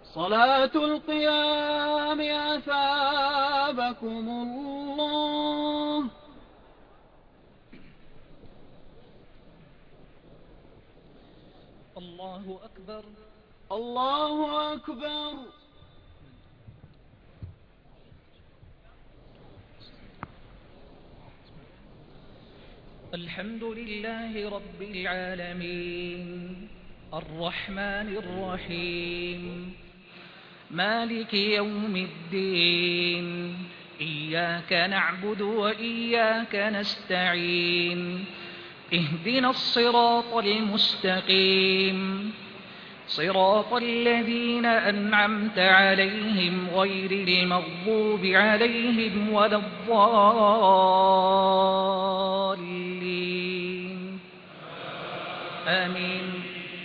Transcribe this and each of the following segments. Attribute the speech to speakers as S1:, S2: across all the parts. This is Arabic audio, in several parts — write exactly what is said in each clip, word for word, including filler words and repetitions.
S1: صلاة القيام أثابكم الله.
S2: الله أكبر.
S1: الله أكبر.
S2: الحمد لله رب العالمين الرحمن الرحيم مالك يوم الدين إياك نعبد وإياك نستعين اهدنا الصراط المستقيم صراط الذين أنعمت عليهم غير المغضوب عليهم ولا الضالين آمين.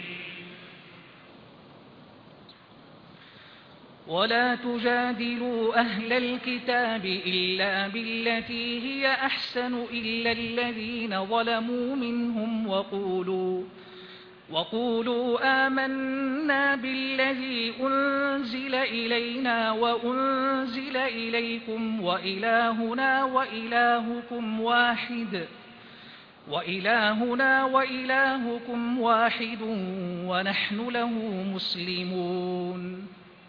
S2: ولا تجادلوا أهل الكتاب إلا بالتي هي أحسن إلا الذين ظلموا منهم وقولوا وقولوا آمنا بالذي أنزل إلينا وأنزل إليكم وإلهنا وإلهكم واحد وإلهنا وإلهكم واحد ونحن له مسلمون.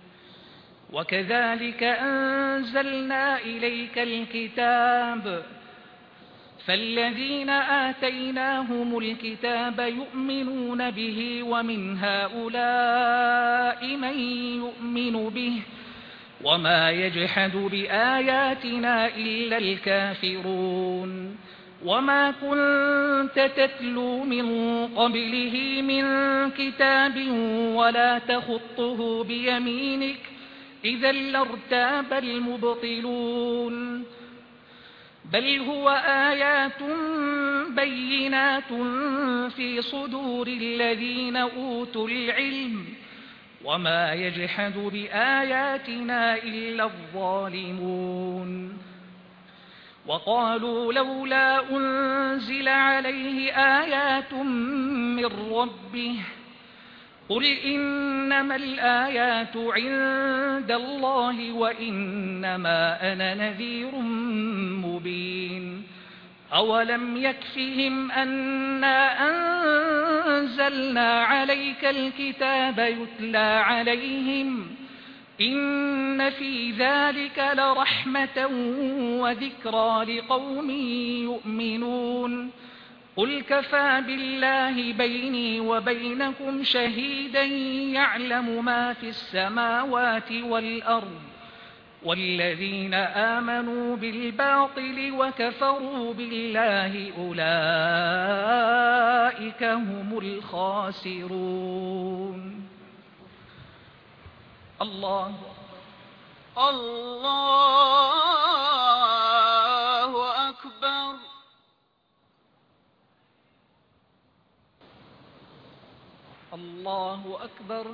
S2: وكذلك أنزلنا إليك الكتاب فالذين آتيناهم الكتاب يؤمنون به ومن هؤلاء من يؤمن به وما يجحد بآياتنا إلا الكافرون. وما كنت تتلو من قبله من كتاب ولا تخطه بيمينك إذا لارتاب المبطلون بل هو آيات بينات في صدور الذين أوتوا العلم وما يجحد بآياتنا إلا الظالمون. وقالوا لولا أنزل عليه آيات من ربه قل إنما الآيات عند الله وإنما أنا نذير مبين. أولم يكفهم أنا أنزلنا عليك الكتاب يتلى عليهم إن في ذلك لرحمة وذكرى لقوم يؤمنون. قل كفى بالله بيني وبينكم شهيدا يعلم ما في السماوات والأرض والذين آمنوا بالباطل وكفروا بالله أولئك هم الخاسرون. الله
S1: الله أكبر.
S2: الله أكبر.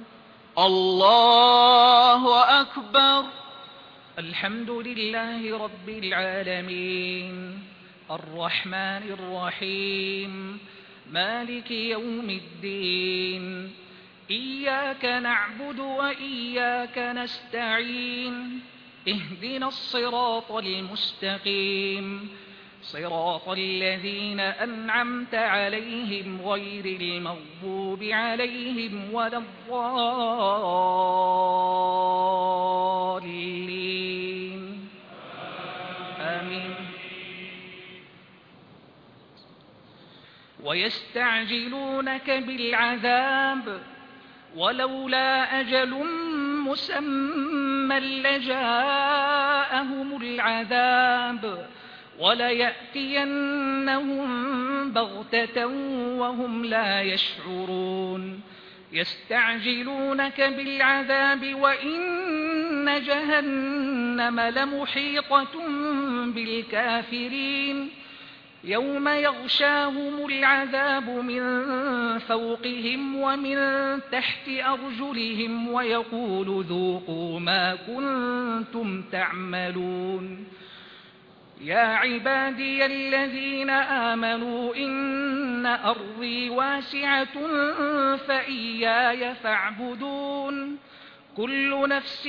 S1: الله أكبر.
S2: الحمد لله رب العالمين الرحمن الرحيم مالك يوم الدين إياك نعبد وإياك نستعين اهدنا الصراط المستقيم صراط الذين أنعمت عليهم غير المغضوب عليهم ولا الضالين آمين. ويستعجلونك بالعذاب ولولا أجل مسمى لجاءهم العذاب وليأتينهم بغتة وهم لا يشعرون. يستعجلونك بالعذاب وإن جهنم لمحيطة بالكافرين يوم يغشاهم العذاب من فوقهم ومن تحت أرجلهم ويقول ذوقوا ما كنتم تعملون. يا عبادي الذين آمنوا إن أرضي واسعة فإياي فاعبدون كل نفس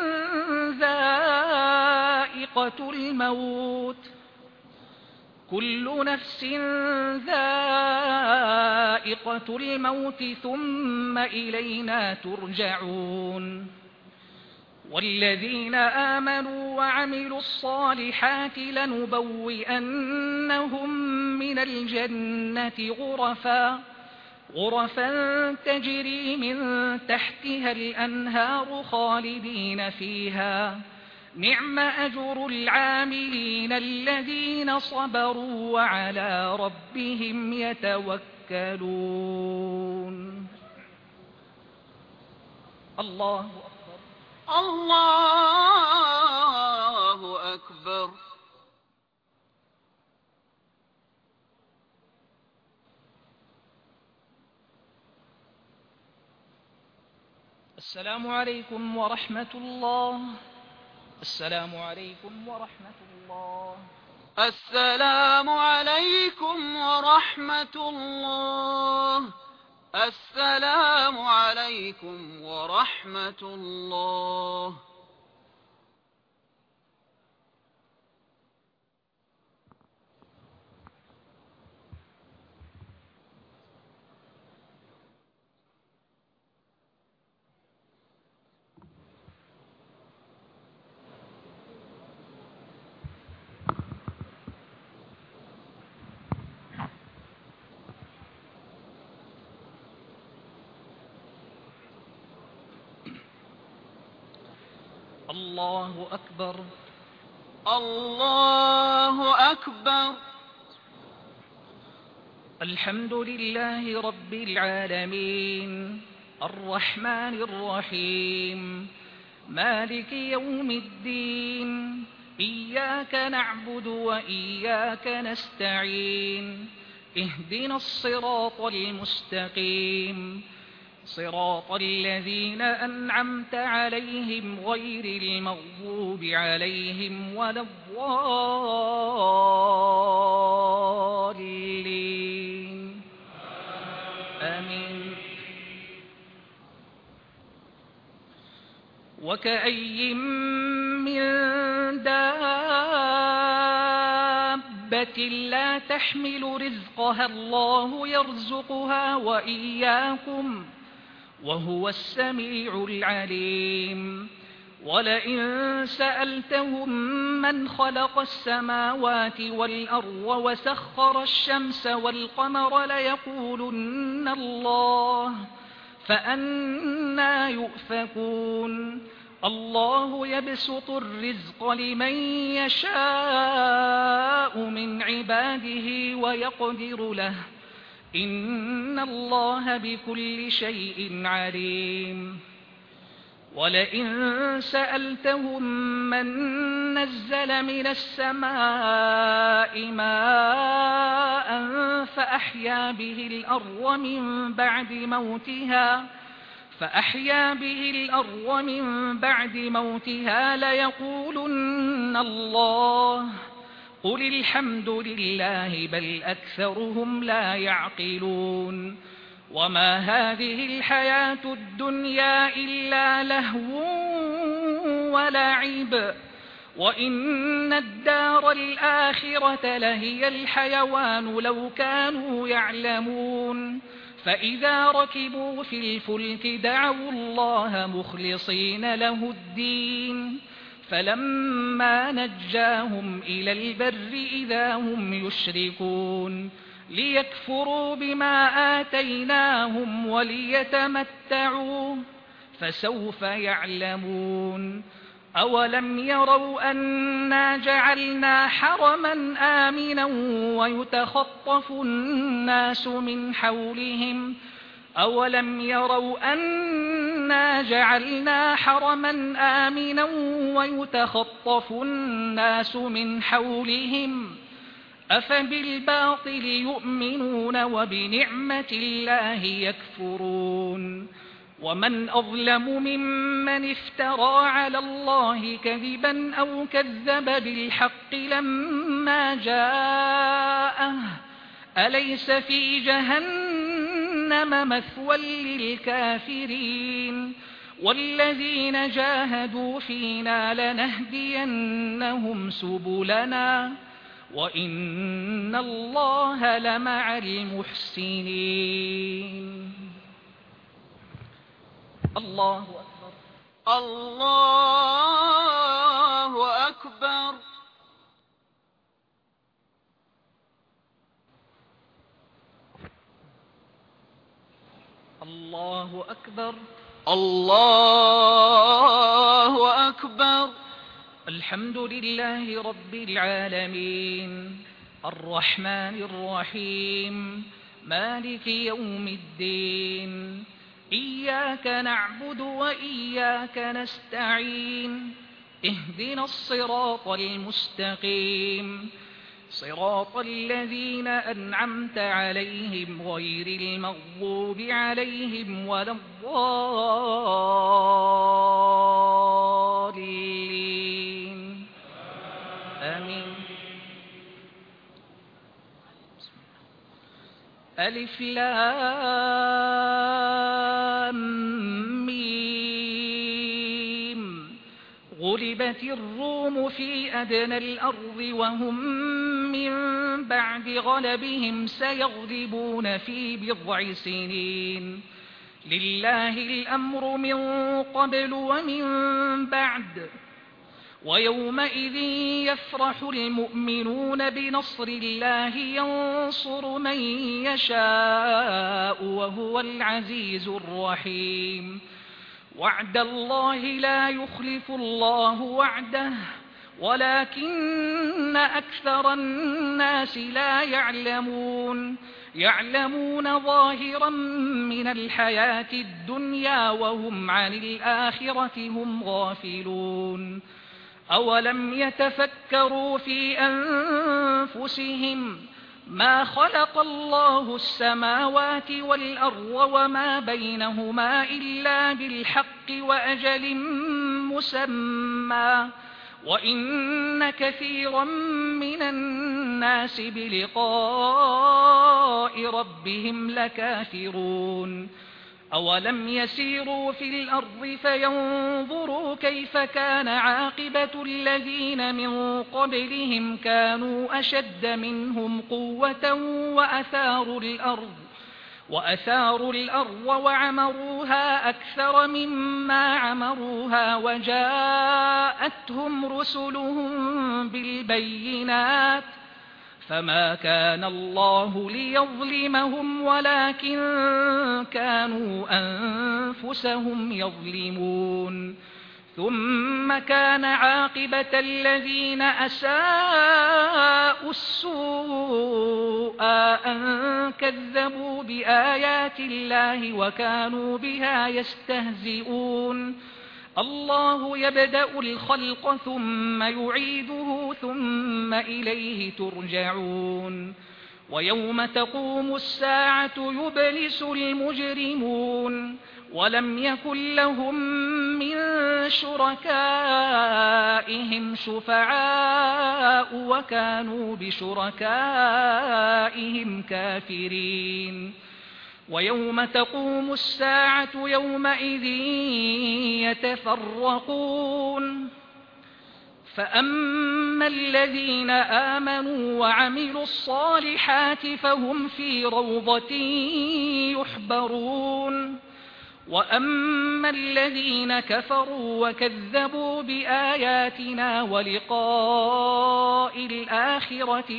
S2: ذائقة الموت كل نفس ذائقة الموت ثم إلينا ترجعون والذين آمنوا وعملوا الصالحات لنبوئنهم من الجنة غرفا غرفا تجري من تحتها الأنهار خالدين فيها نعم أجر العاملين الذين صبروا وعلى ربهم يتوكلون. الله أكبر.
S1: الله أكبر.
S2: السلام عليكم ورحمة الله. السلام عليكم ورحمة الله.
S1: السلام عليكم ورحمة الله. السلام عليكم ورحمة الله.
S2: الله أكبر.
S1: الله أكبر.
S2: الحمد لله رب العالمين الرحمن الرحيم مالك يوم الدين إياك نعبد وإياك نستعين اهدنا الصراط المستقيم صراط الذين أنعمت عليهم غير المغضوب عليهم ولا الضالين آمين. وكأي من دابة لا تحمل رزقها الله يرزقها وإياكم وهو السميع العليم. ولئن سألتهم من خلق السماوات والأرض وسخر الشمس والقمر ليقولن الله فأنى يؤفكون. الله يبسط الرزق لمن يشاء من عباده ويقدر له إن الله بكل شيء عليم. ولئن سألتهم من نزل من السماء ماء فأحيا به الأرض من بعد موتها فأحيا به الأرض من بعد موتها ليقولن الله قل الحمد لله بل أكثرهم لا يعقلون. وما هذه الحياة الدنيا إلا لهو ولعب وإن الدار الآخرة لهي الحيوان لو كانوا يعلمون. فإذا ركبوا في الفلك دعوا الله مخلصين له الدين فلما نجاهم إلى البر إذا هم يشركون ليكفروا بما آتيناهم وليتمتعوا فسوف يعلمون. أولم يروا أنا جعلنا حرما آمنا ويتخطف الناس من حولهم أولم يروا أنا جعلنا حرما آمنا ويتخطف الناس من حولهم أفبالباطل يؤمنون وبنعمة الله يكفرون. ومن أظلم ممن افترى على الله كذبا أو كذب بالحق لما جاءه أليس في جهنم مثوى للكافرين والذين جاهدوا فينا لنهدينهم سبلنا وإن الله لمع المحسنين. الله أكبر.
S1: الله أكبر.
S2: الله أكبر.
S1: الله أكبر.
S2: الحمد لله رب العالمين الرحمن الرحيم مالك يوم الدين إياك نعبد وإياك نستعين اهدنا الصراط المستقيم صراط الذين أنعمت عليهم غير المغضوب عليهم ولا الضالين آمين. ألف لام ميم غلبت الروم في أدنى الأرض وهم من بعد غلبهم سيغلبون في بضع سنين لله الأمر من قبل ومن بعد ويومئذ يفرح المؤمنون بنصر الله ينصر من يشاء وهو العزيز الرحيم. وعد الله لا يخلف الله وعده ولكن أكثر الناس لا يعلمون يعلمون ظاهرا من الحياة الدنيا وهم عن الآخرة هم غافلون. أولم يتفكروا في أنفسهم ما خلق الله السماوات والأرض وما بينهما إلا بالحق وأجل مسمى وإن كثيرا من الناس بلقاء ربهم لكافرون. أولم يسيروا في الأرض فينظروا كيف كان عاقبة الذين من قبلهم كانوا أشد منهم قوة وأثاروا الأرض وأثاروا الأرض وعمروها أكثر مما عمروها وجاءتهم رسلهم بالبينات فما كان الله ليظلمهم ولكن كانوا أنفسهم يظلمون. ثم كان عاقبة الذين أساءوا السوء أن كذبوا بآيات الله وكانوا بها يستهزئون. الله يبدأ الخلق ثم يعيده ثم إليه ترجعون. ويوم تقوم الساعة يبلس المجرمون ولم يكن لهم من شركائهم شفعاء وكانوا بشركائهم كافرين. ويوم تقوم الساعة يومئذ يتفرقون فأما الذين آمنوا وعملوا الصالحات فهم في روضة يحبرون وأما الذين كفروا وكذبوا بآياتنا ولقاء الآخرة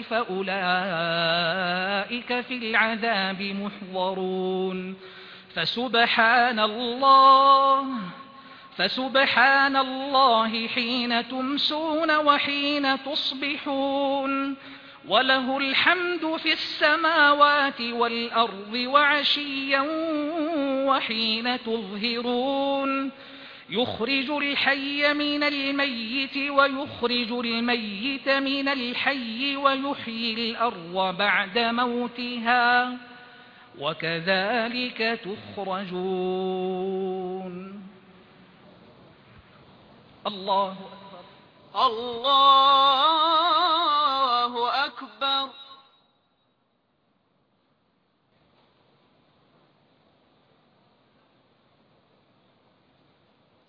S2: فأولئك في العذاب محضرون. فسبحان الله فسبحان الله حين تمسون وحين تصبحون وله الحمد في السماوات والأرض وعشيا وحين تظهرون. يخرج الحي من الميت ويخرج الميت من الحي ويحيي الأرض بعد موتها وكذلك تخرجون. الله أكبر.
S1: الله أكبر.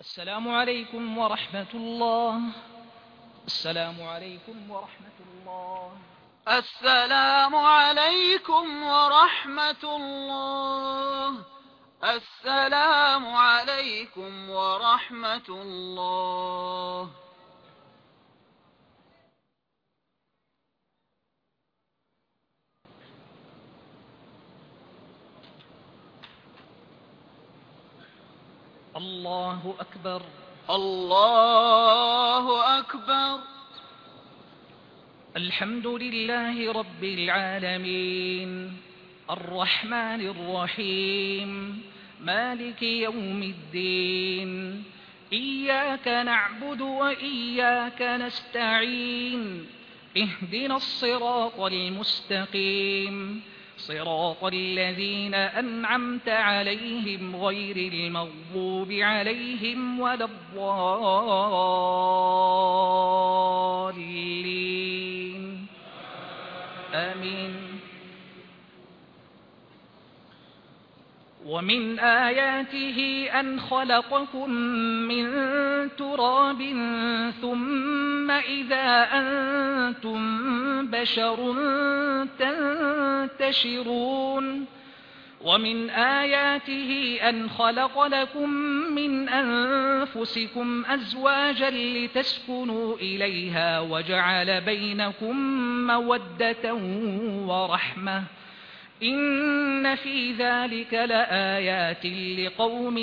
S2: السلام عليكم ورحمة الله. السلام عليكم ورحمة الله.
S1: السلام عليكم ورحمة الله. السلام عليكم ورحمة الله.
S2: الله أكبر.
S1: الله أكبر.
S2: الحمد لله رب العالمين الرحمن الرحيم مالك يوم الدين. إياك نعبد وإياك نستعين. اهدنا الصراط المستقيم صراط الذين أنعمت عليهم غير المغضوب عليهم ولا الضالين. آمين. ومن آياته أن خلقكم من تراب ثم إذا أنتم بشر تنتشرون. ومن آياته أن خلق لكم من أنفسكم أزواجا لتسكنوا إليها وجعل بينكم مودة ورحمة. إن في ذلك لآيات لقوم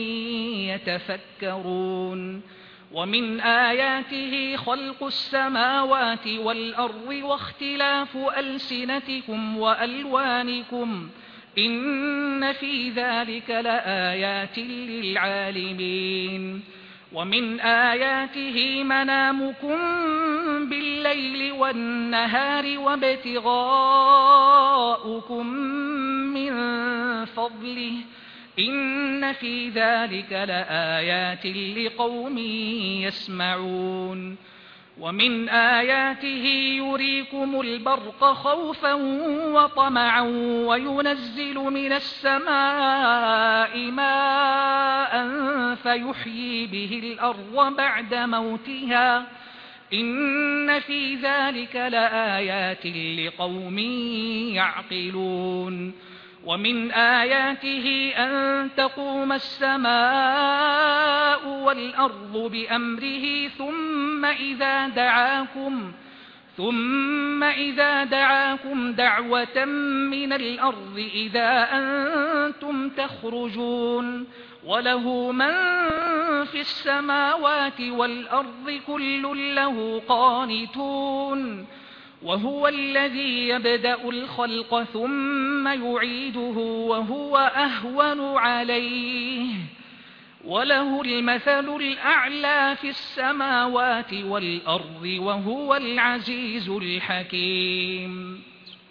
S2: يتفكرون. ومن آياته خلق السماوات والأرض واختلاف ألسنتكم وألوانكم. إن في ذلك لآيات للعالمين. ومن آياته منامكم بالليل والنهار وابتغاؤكم من فضله. إن في ذلك لآيات لقوم يسمعون. ومن آياته يريكم البرق خوفا وطمعا وينزل من السماء ماء فيحيي به الأرض بعد موتها. إن في ذلك لآيات لقوم يعقلون. ومن آياته أن تقوم السماء والأرض بأمره ثم إذا دعاكم ثم إذا دعاكم دعوة من الأرض إذا أنتم تخرجون. وله من في السماوات والأرض كل له قانتون. وهو الذي يبدأ الخلق ثم يعيده وهو أهون عليه. وله المثل الأعلى في السماوات والأرض وهو العزيز الحكيم.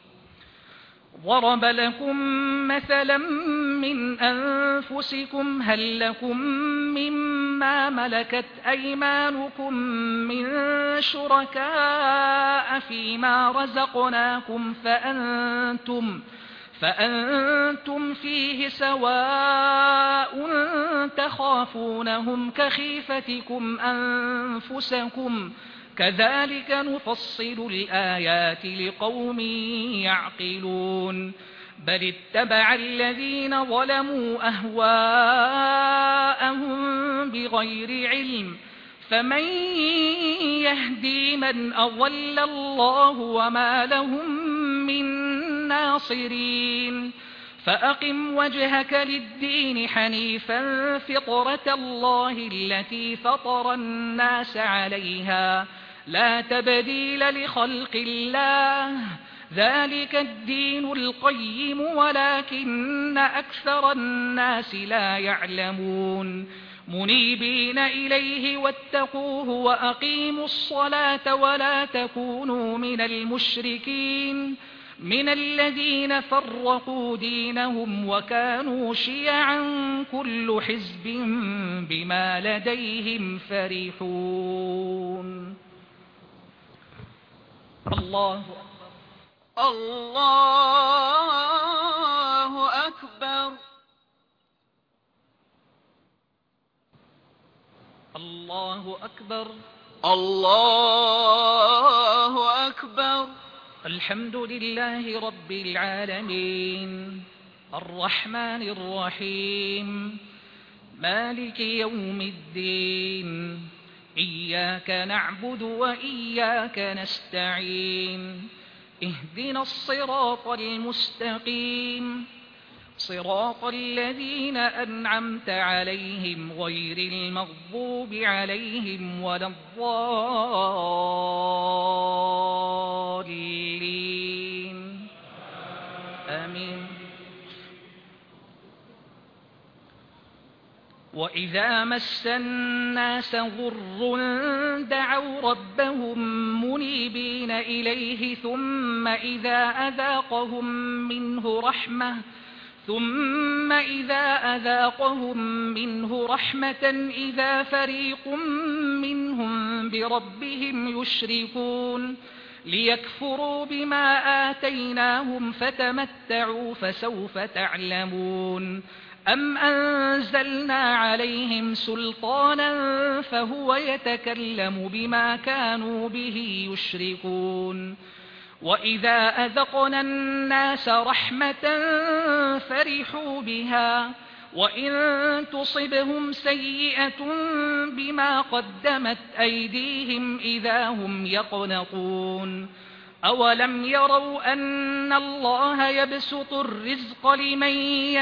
S2: ضرب لكم مثلا من أنفسكم هل لكم مما ملكت أيمانكم من شركاء فيما رزقناكم فأنتم فأنتم فيه سواء تخافونهم كخيفتكم أنفسكم كذلك نفصل الآيات لقوم يعقلون. بل اتبع الذين ظلموا أهواءهم بغير علم فمن يهدي من أضل الله وما لهم من ناصرين. فأقم وجهك للدين حنيفا فطرة الله التي فطر الناس عليها لا تبديل لخلق الله ذلك الدين القيم ولكن أكثر الناس لا يعلمون. منيبين إليه واتقوه وأقيموا الصلاة ولا تكونوا من المشركين من الذين فرقوا دينهم وكانوا شيعا كل حزب بما لديهم فرحون. الله
S1: الله أكبر.
S2: الله أكبر.
S1: الله أكبر.
S2: الحمد لله رب العالمين الرحمن الرحيم مالك يوم الدين إياك نعبد وإياك نستعين اهدنا الصراط المستقيم صراط الذين أنعمت عليهم غير المغضوب عليهم ولا الضالين آمين. وإذا مس الناس ضر دعوا ربهم منيبين إليه ثم إذا أذاقهم منه رحمة ثم إذا أذاقهم منه رحمة إذا فريق منهم بربهم يشركون ليكفروا بما آتيناهم فتمتعوا فسوف تعلمون. أم أنزلنا عليهم سلطانا فهو يتكلم بما كانوا به يشركون. وإذا أذقنا الناس رحمة فرحوا بها وإن تصبهم سيئة بما قدمت أيديهم إذا هم يقنطون. أولم يروا أن الله يبسط الرزق لمن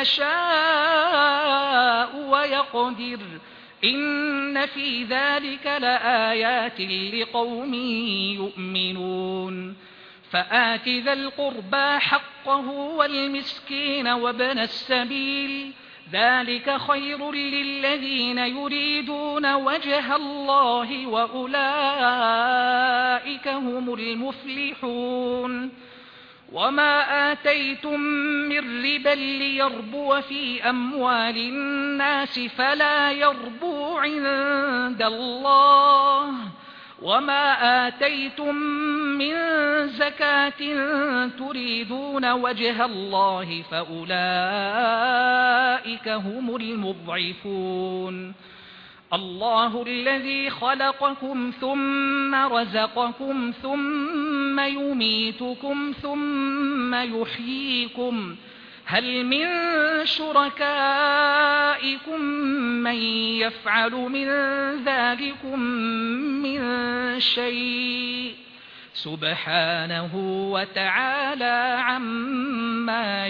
S2: يشاء ويقدر إن في ذلك لآيات لقوم يؤمنون. فآت ذا القربى حقه والمسكين وابن السبيل ذلك خير للذين يريدون وجه الله وأولئك هم المفلحون. وما آتيتم من ربا ليربو في أموال الناس فلا يربو عند الله وما آتيتم من زكاة تريدون وجه الله فأولئك هم المضعفون. الله الذي خلقكم ثم رزقكم ثم يميتكم ثم يحييكم هل من شركائكم من يفعل من ذلكم من شيء سبحانه وتعالى عما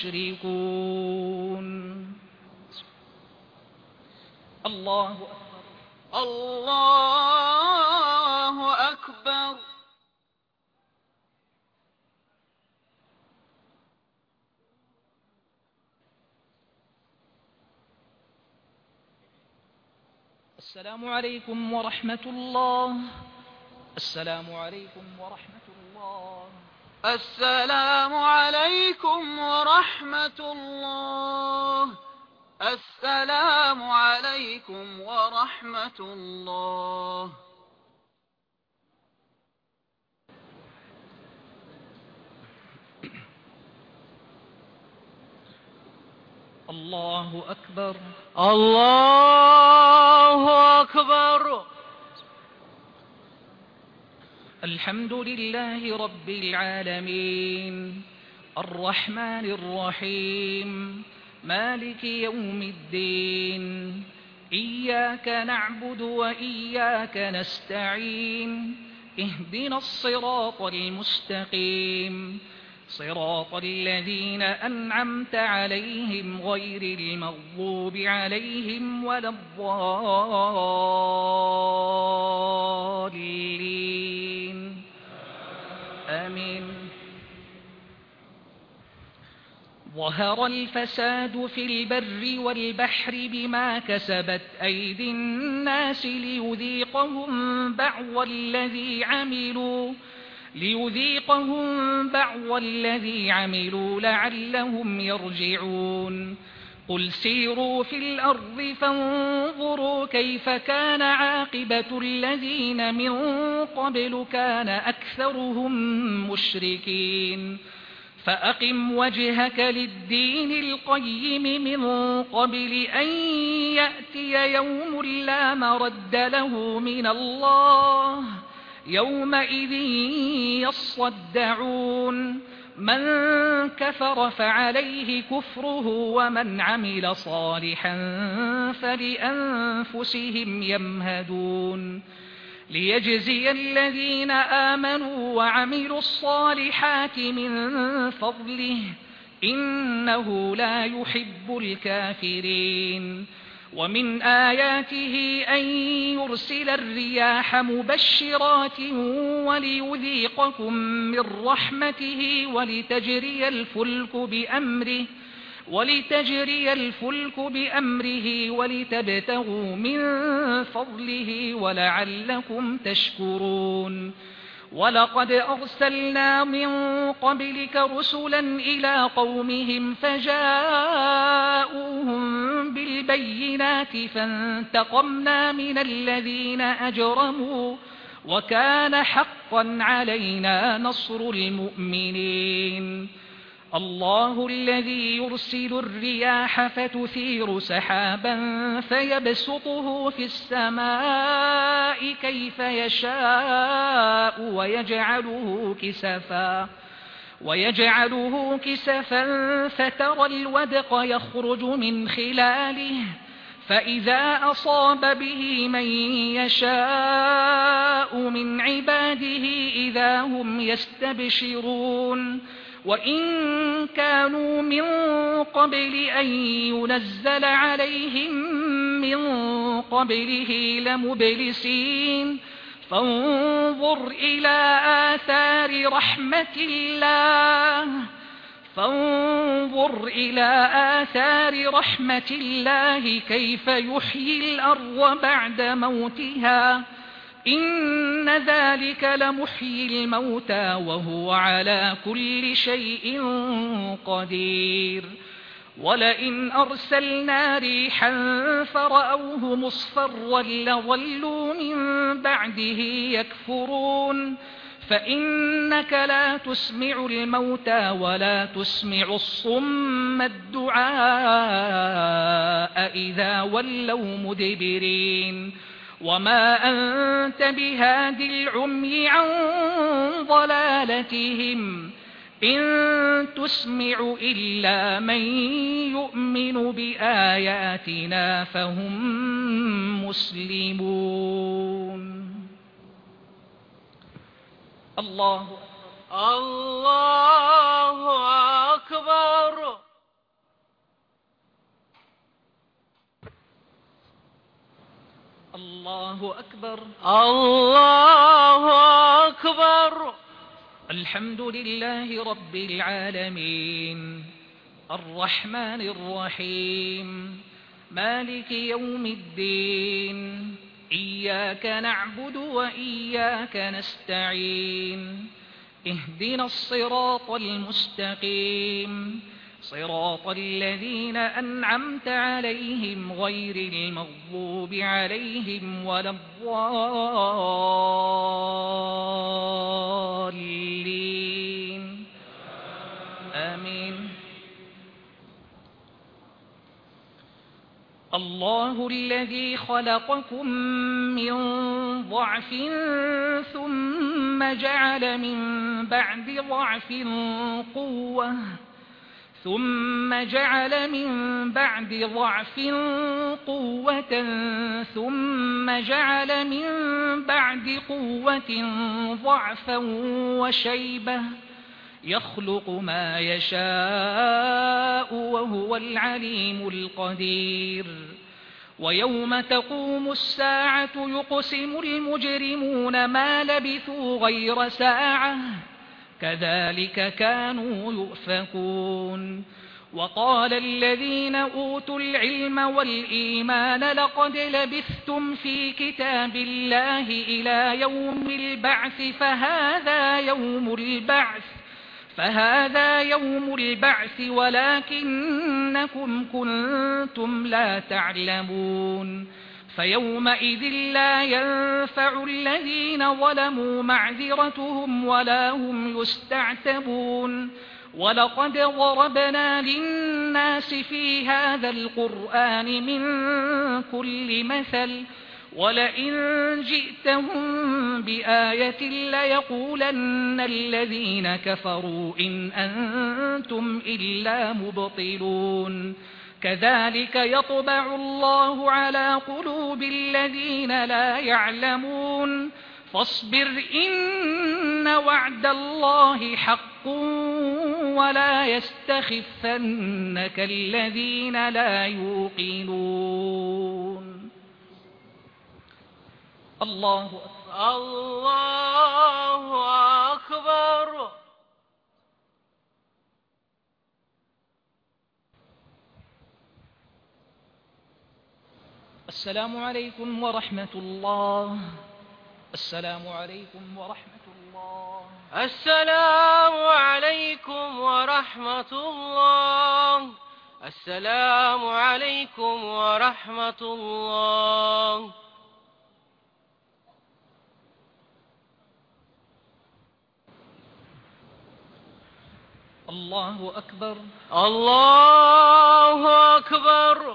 S2: يشركون. الله أكبر.
S1: الله أكبر.
S2: السلام عليكم ورحمة الله. السلام عليكم ورحمة الله.
S1: السلام عليكم ورحمة الله. السلام عليكم ورحمة الله.
S2: الله أكبر.
S1: الله أكبر.
S2: الحمد لله رب العالمين الرحمن الرحيم مالك يوم الدين إياك نعبد وإياك نستعين اهدنا الصراط المستقيم صراط الذين أنعمت عليهم غير المغضوب عليهم ولا الضالين آمين. ظهر الفساد في البر والبحر بما كسبت أيدي الناس ليذيقهم بعض الذي عملوا ليذيقهم بعض الذي عملوا لعلهم يرجعون. قل سيروا في الأرض فانظروا كيف كان عاقبة الذين من قبل كان أكثرهم مشركين فأقم وجهك للدين القيم من قبل أن يأتي يوم لا مرد له من الله يومئذ يصدعون من كفر فعليه كفره ومن عمل صالحا فلأنفسهم يمهدون ليجزي الذين آمنوا وعملوا الصالحات من فضله إنه لا يحب الكافرين ومن آياته أن يرسل الرياح مبشرات وليذيقكم من رحمته ولتجري الفلك بأمره ولتجري الفلك بأمره ولتبتغوا من فضله ولعلكم تشكرون ولقد أرسلنا من قبلك رسلا إلى قومهم فجاءوهم بالبينات فانتقمنا من الذين أجرموا وكان حقا علينا نصر المؤمنين الله الذي يرسل الرياح فتثير سحابا فيبسطه في السماء كيف يشاء ويجعله كسفا ويجعله كسفا فترى الودق يخرج من خلاله فإذا أصاب به من يشاء من عباده إذا هم يستبشرون وإن كانوا من قبل أن ينزل عليهم من قبله لمبلسين فانظر إلى آثار رحمة الله فانظر إلى آثار رحمة الله كيف يحيي الأرض بعد موتها إن ذلك لمحيي الموتى وهو على كل شيء قدير ولئن أرسلنا ريحا فرأوه مصفرا لظلوا من بعده يكفرون فإنك لا تسمع الموتى ولا تسمع الصم الدعاء إذا ولوا مدبرين وما أنت بهاد العمي عن ضلالتهم إن تسمع إلا من يؤمن بآياتنا فهم مسلمون الله
S1: الله أكبر
S2: الله أكبر
S1: الله أكبر
S2: الحمد لله رب العالمين الرحمن الرحيم مالك يوم الدين إياك نعبد وإياك نستعين اهدنا الصراط المستقيم صراط الذين أنعمت عليهم غير المغضوب عليهم ولا الضالين آمين الله الذي خلقكم من ضعف ثم جعل من بعد ضعف قوة ثم جعل من بعد ضعف قوة ثم جعل من بعد قوة ضعفا وشيبة يخلق ما يشاء وهو العليم القدير ويوم تقوم الساعة يقسم المجرمون ما لبثوا غير ساعة كذلك كانوا يؤفكون وقال الذين أوتوا العلم والإيمان لقد لبثتم في كتاب الله إلى يوم البعث فهذا يوم البعث فهذا يوم البعث ولكنكم كنتم لا تعلمون فيومئذ لا ينفع الذين ظلموا معذرتهم ولا هم يستعتبون ولقد ضربنا للناس في هذا القرآن من كل مثل ولئن جئتهم بآية ليقولن الذين كفروا إن أنتم إلا مبطلون كذلك يطبع الله على قلوب الذين لا يعلمون فاصبر إن وعد الله حق ولا يستخفنك الذين لا يوقنون. الله أكبر.
S1: الله أكبر.
S2: السلام عليكم ورحمة الله. السلام عليكم ورحمة الله.
S1: السلام عليكم ورحمة الله. السلام عليكم ورحمة الله.
S2: الله أكبر.
S1: الله أكبر.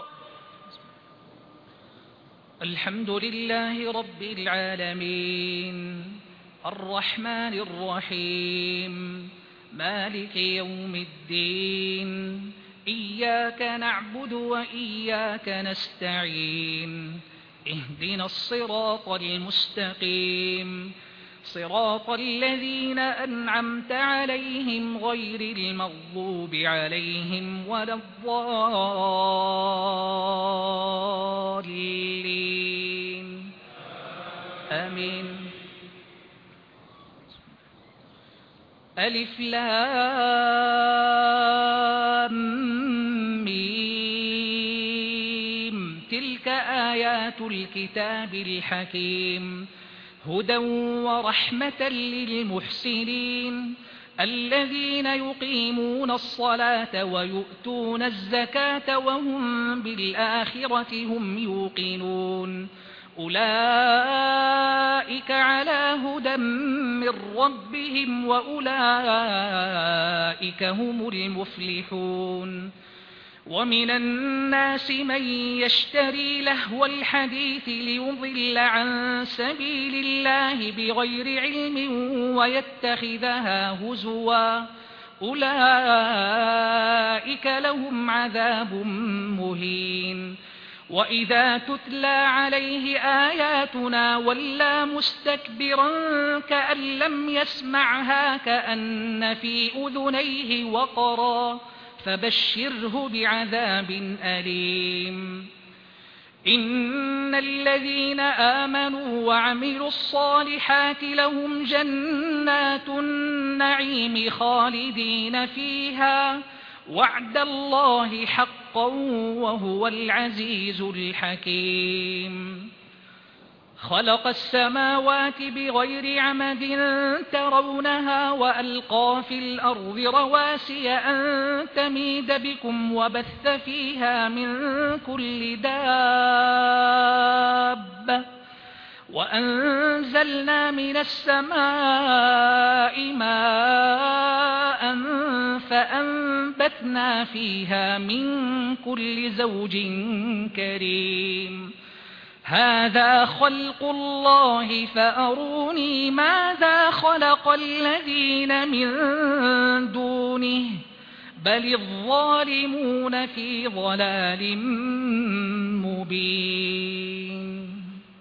S2: الحمد لله رب العالمين الرحمن الرحيم مالك يوم الدين إياك نعبد وإياك نستعين اهدنا الصراط المستقيم صراط الذين أنعمت عليهم غير المغضوب عليهم ولا الضالين آمين. ألف لام ميم تلك آيات الكتاب الحكيم هدى ورحمة للمحسنين الذين يقيمون الصلاة ويؤتون الزكاة وهم بالآخرة هم يوقنون أولئك على هدى من ربهم وأولئك هم المفلحون. ومن الناس من يشتري لهو الحديث ليضل عن سبيل الله بغير علم ويتخذها هزوا أولئك لهم عذاب مهين. وإذا تتلى عليه آياتنا ولى مستكبرا كأن لم يسمعها كأن في أذنيه وقرا فبشره بعذاب أليم. إن الذين آمنوا وعملوا الصالحات لهم جنات النعيم خالدين فيها وعد الله حقا وهو العزيز الحكيم. خلق السماوات بغير عمد ترونها وألقى في الأرض رواسي أن تميد بكم وبث فيها من كل دابة وأنزلنا من السماء ماء فأنبتنا فيها من كل زوج كريم. هذا خلق الله فأروني ماذا خلق الذين من دونه بل الظالمون في ضلال مبين.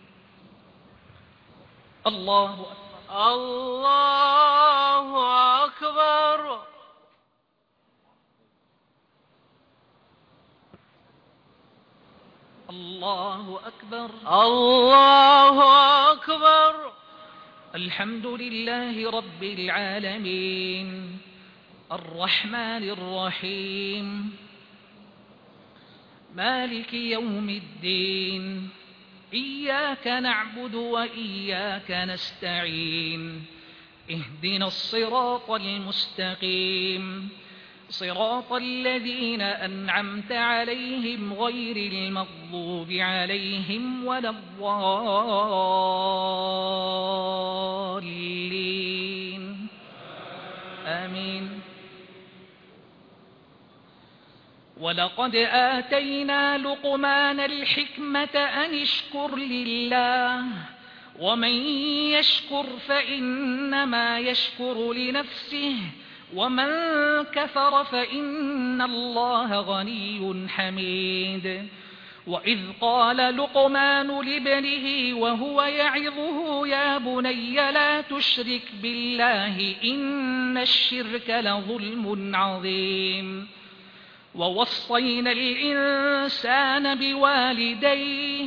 S2: الله أكبر.
S1: الله أكبر.
S2: الله أكبر.
S1: الله أكبر.
S2: الحمد لله رب العالمين الرحمن الرحيم مالك يوم الدين إياك نعبد وإياك نستعين اهدنا الصراط المستقيم صراط الذين أنعمت عليهم غير المغضوب عليهم ولا الضالين آمين. ولقد آتينا لقمان الحكمة أن اشكر لله ومن يشكر فإنما يشكر لنفسه ومن كفر فإن الله غني حميد. وإذ قال لقمان لابنه وهو يعظه يا بني لا تشرك بالله إن الشرك لظلم عظيم. ووصينا الإنسان بوالديه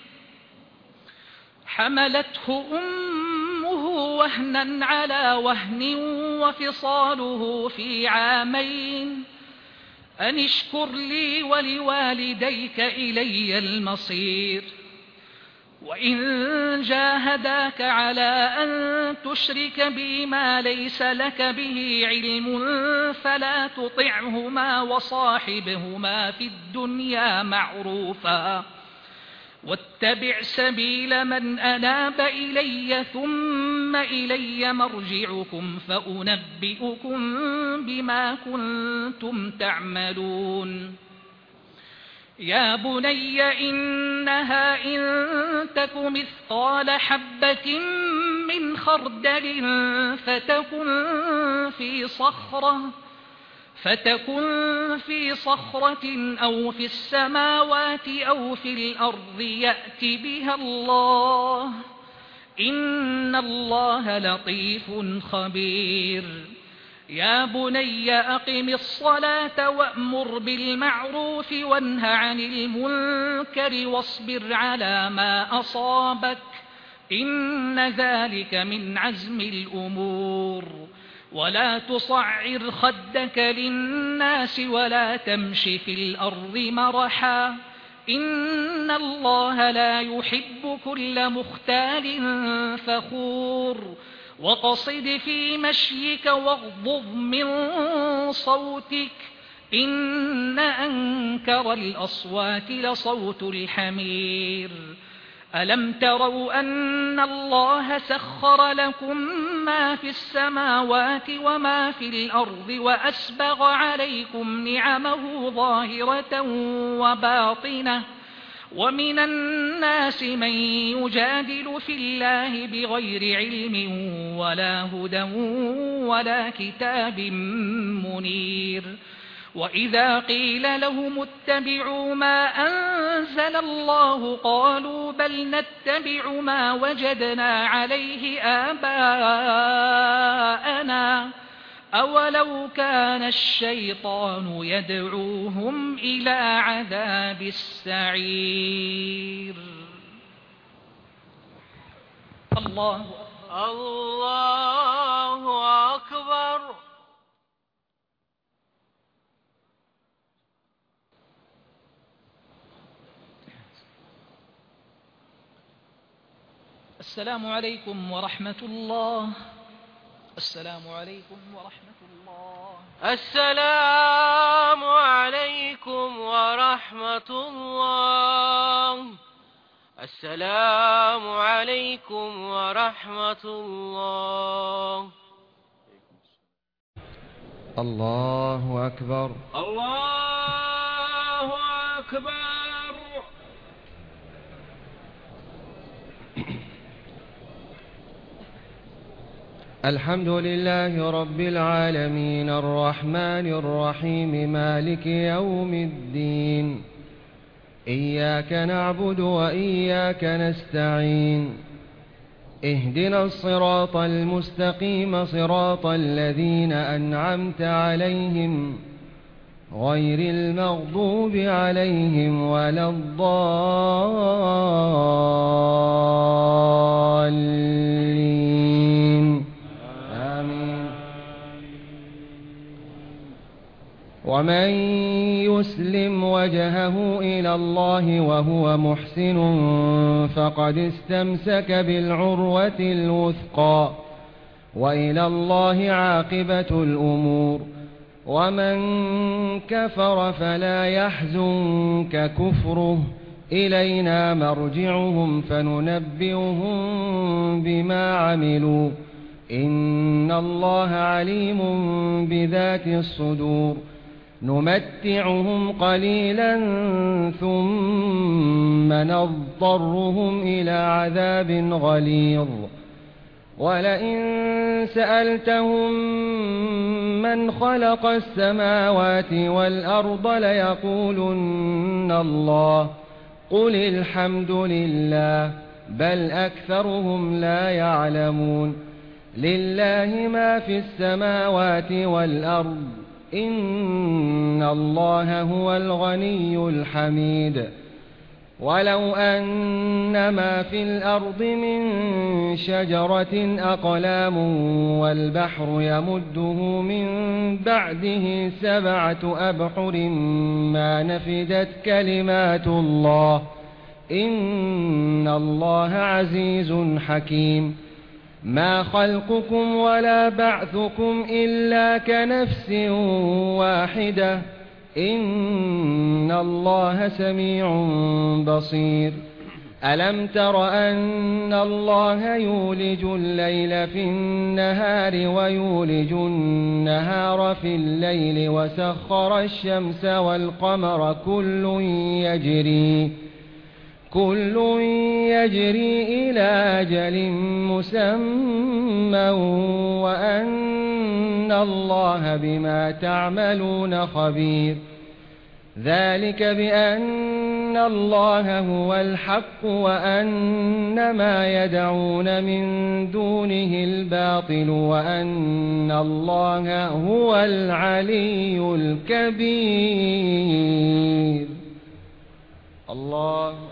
S2: حملته أمه وهنا على وهن وفصاله في عامين أن اشكر لي ولوالديك إلي المصير. وإن جاهداك على أن تشرك بي ما ليس لك به علم فلا تطعهما وصاحبهما في الدنيا معروفا واتبع سبيل من أناب إلي ثم إلي مرجعكم فأنبئكم بما كنتم تعملون. يا بني إنها إن تك مثقال حبة من خردل فتكن في صخرة فتكن في صخرة أو في السماوات أو في الأرض يأت بها الله إن الله لطيف خبير. يا بني أقم الصلاة وأمر بالمعروف وانه عن المنكر واصبر على ما أصابك إن ذلك من عزم الأمور. ولا تصعر خدك للناس ولا تمش في الأرض مرحا إن الله لا يحب كل مختال فخور. وقصد في مشيك واغضض من صوتك إن أنكر الأصوات لصوت الحمير. ألم تروا أن الله سخر لكم ما في السماوات وما في الأرض وأسبغ عليكم نعمه ظاهرة وباطنة ومن الناس من يجادل في الله بغير علم ولا هدى ولا كتاب منير. وإذا قيل لهم اتبعوا ما أنزل الله قالوا بل نتبع ما وجدنا عليه آباءنا أولو كان الشيطان يدعوهم إلى عذاب السعير. الله
S1: الله أكبر.
S2: السلام عليكم ورحمة الله. السلام عليكم ورحمة الله.
S1: السلام عليكم ورحمة الله. السلام عليكم ورحمة الله.
S3: الله أكبر.
S1: الله أكبر.
S3: الحمد لله رب العالمين الرحمن الرحيم مالك يوم الدين إياك نعبد وإياك نستعين اهدنا الصراط المستقيم صراط الذين أنعمت عليهم غير المغضوب عليهم ولا الضالين آمين. ومن يسلم وجهه إلى الله وهو محسن فقد استمسك بالعروة الوثقى وإلى الله عاقبة الأمور. ومن كفر فلا يحزنك كفره إلينا مرجعهم فننبئهم بما عملوا إن الله عليم بذات الصدور. نمتعهم قليلا ثم نضطرهم إلى عذاب غليظ ولئن سألتهم من خلق السماوات والأرض ليقولن الله قل الحمد لله بل أكثرهم لا يعلمون لله ما في السماوات والأرض إن الله هو الغني الحميد ولو أن ما في الأرض من شجرة أقلام والبحر يمده من بعده سبعة أبحر ما نفدت كلمات الله إن الله عزيز حكيم ما خلقكم ولا بعثكم إلا كنفس واحدة إن الله سميع بصير ألم تر أن الله يولج الليل في النهار ويولج النهار في الليل وسخر الشمس والقمر كل يجري كل يجري إلى أجل مسمى وأن الله بما تعملون خبير ذلك بأن الله هو الحق وأن ما يدعون من دونه الباطل وأن الله هو العلي الكبير. الله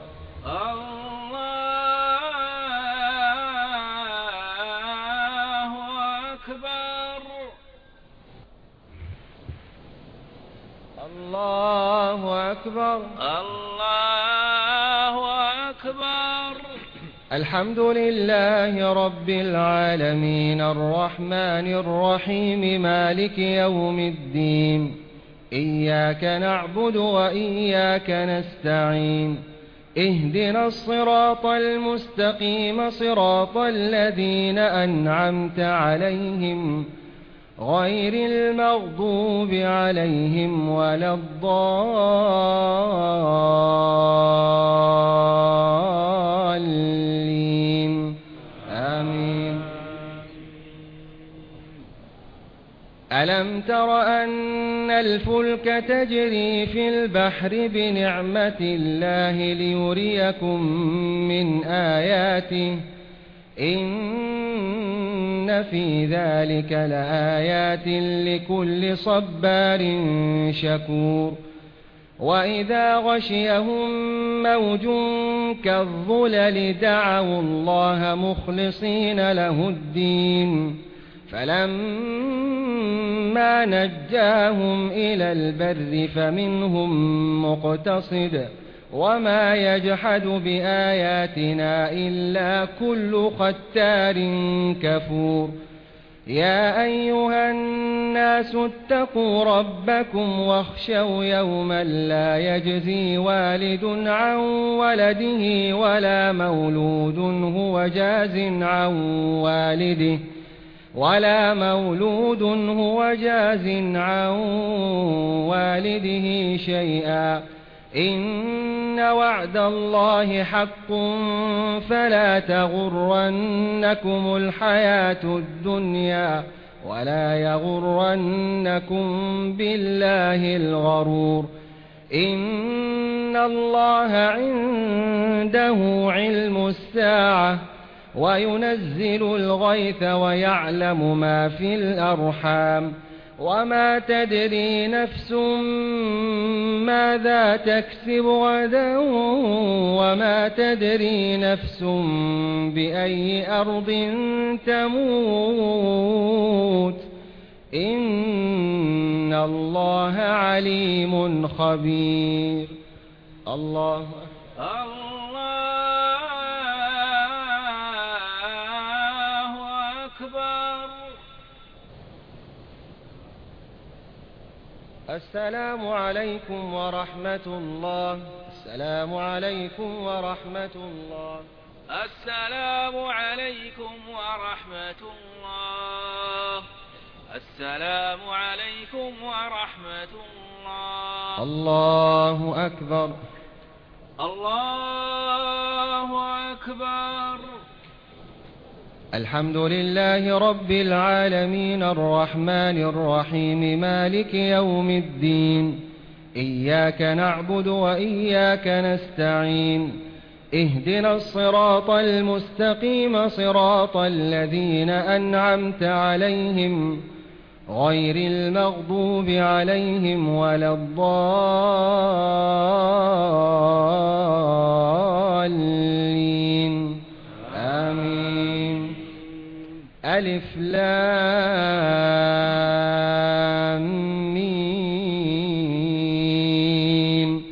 S1: الله أكبر
S3: الله أكبر
S1: الله أكبر.
S3: الحمد لله رب العالمين الرحمن الرحيم مالك يوم الدين إياك نعبد وإياك نستعين اهدنا الصراط المستقيم صراط الذين أنعمت عليهم غير المغضوب عليهم ولا الضالين آمين. ألم تر أن الفلك تجري في البحر بنعمة الله ليريكم من آياته إن في ذلك لآيات لكل صبار شكور. وإذا غشيهم موج كالظلل دعوا الله مخلصين له الدين فلما نجاهم إلى البر فمنهم مقتصد وما يجحد بآياتنا إلا كل ختار كفور. يا أيها الناس اتقوا ربكم واخشوا يوما لا يجزي والد عن ولده ولا مولود هو جاز عن والده ولا مولود هو جاز عن والده شيئا إن وعد الله حق فلا تغرنكم الحياة الدنيا ولا يغرنكم بالله الغرور. إن الله عنده علم الساعة وينزل الغيث ويعلم ما في الأرحام وما تدري نفس ماذا تكسب غدا وما تدري نفس بأي أرض تموت إن الله عليم خبير. الله السلام عليكم ورحمة الله. السلام عليكم ورحمة الله.
S1: السلام عليكم ورحمة الله. السلام عليكم ورحمة الله.
S3: الله أكبر
S1: الله أكبر.
S3: الحمد لله رب العالمين الرحمن الرحيم مالك يوم الدين. إياك نعبد وإياك نستعين. اهدنا الصراط المستقيم صراط الذين أنعمت عليهم غير المغضوب عليهم ولا الضالين. آمين. ألف لام ميم.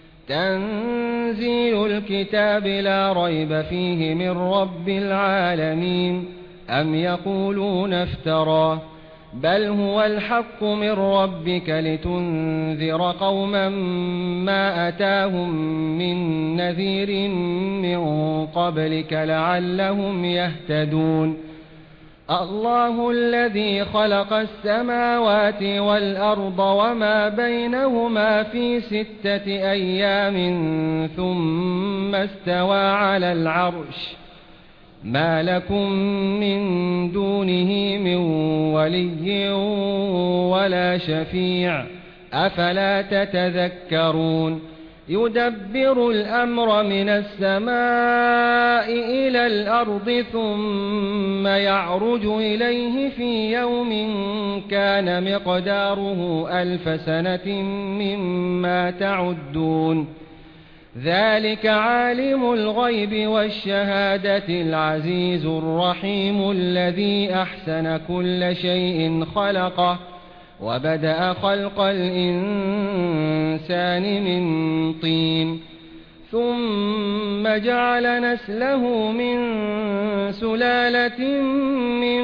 S3: تنزيل الكتاب لا ريب فيه من رب العالمين. أم يقولون افتراه بل هو الحق من ربك لتنذر قوما ما أتاهم من نذير من قبلك لعلهم يهتدون. الله الذي خلق السماوات والأرض وما بينهما في ستة أيام ثم استوى على العرش. ما لكم من دونه من ولي ولا شفيع أفلا تتذكرون. يدبر الأمر من السماء إلى الأرض ثم يعرج إليه في يوم كان مقداره ألف سنة مما تعدون. ذلك عالم الغيب والشهادة العزيز الرحيم الذي أحسن كل شيء خلقه وبدأ خلق الإنسان من طين ثم جعل نسله من سلالة من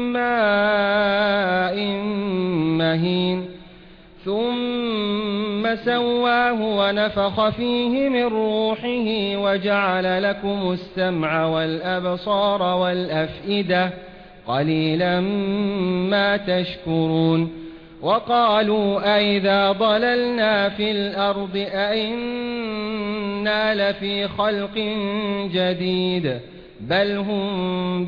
S3: ماء مهين ثم سواه ونفخ فيه من روحه وجعل لكم السمع والأبصار والأفئدة قليلا ما تشكرون. وقالوا أئذا ضللنا في الأرض أئنا لفي خلق جديد بل هم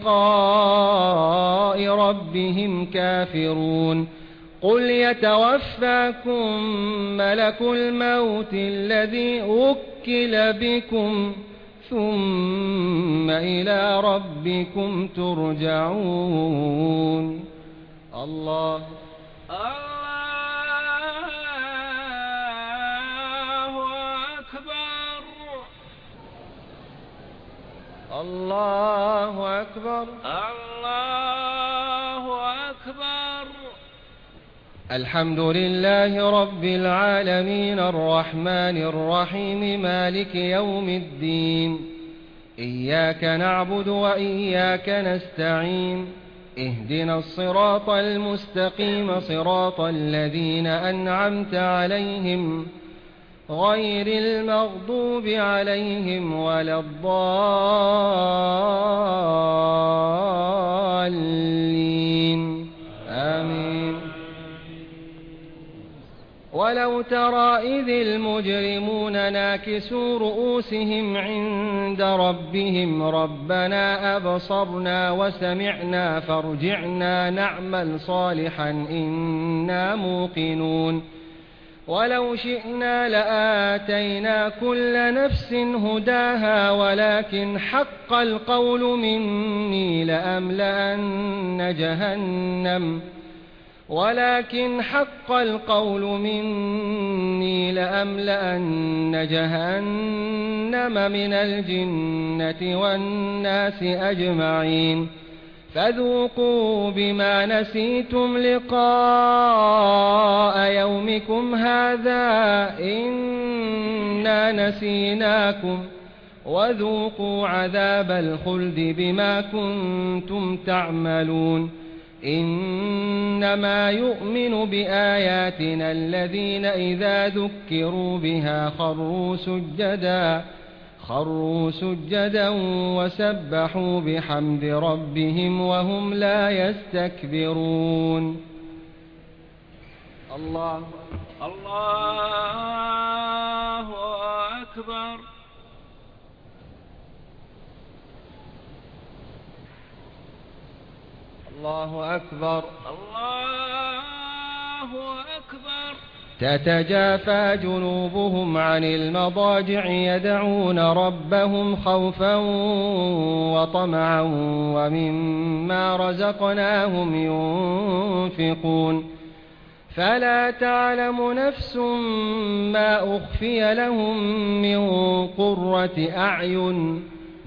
S3: بلقاء ربهم كافرون. قل يتوفاكم ملك الموت الذي وكل بكم ثم إلى ربكم ترجعون. الله
S1: الله أكبر.
S3: الله أكبر.
S1: الله أكبر.
S3: الحمد لله رب العالمين الرحمن الرحيم مالك يوم الدين. إياك نعبد وإياك نستعين. اهدنا الصراط المستقيم صراط الذين أنعمت عليهم غير المغضوب عليهم ولا الضالين. آمين. ولو ترى إذ المجرمون ناكسوا رؤوسهم عند ربهم ربنا أبصرنا وسمعنا فارجعنا نعمل صالحا إنا موقنون. ولو شئنا لآتينا كل نفس هداها ولكن حق القول مني لأملأن جهنم ولكن حق القول مني لأملأن جهنم من الجنة والناس أجمعين. فذوقوا بما نسيتم لقاء يومكم هذا إنا نسيناكم وذوقوا عذاب الخلد بما كنتم تعملون. إنما يؤمن بآياتنا الذين إذا ذكروا بها خروا سجدا خروا سجدا وسبحوا بحمد ربهم وهم لا يستكبرون. الله
S1: الله أكبر.
S3: الله أكبر.
S1: الله أكبر.
S3: تتجافى جنوبهم عن المضاجع يدعون ربهم خوفا وطمعا ومما رزقناهم ينفقون فلا تعلم نفس ما أخفي لهم من قرة أعين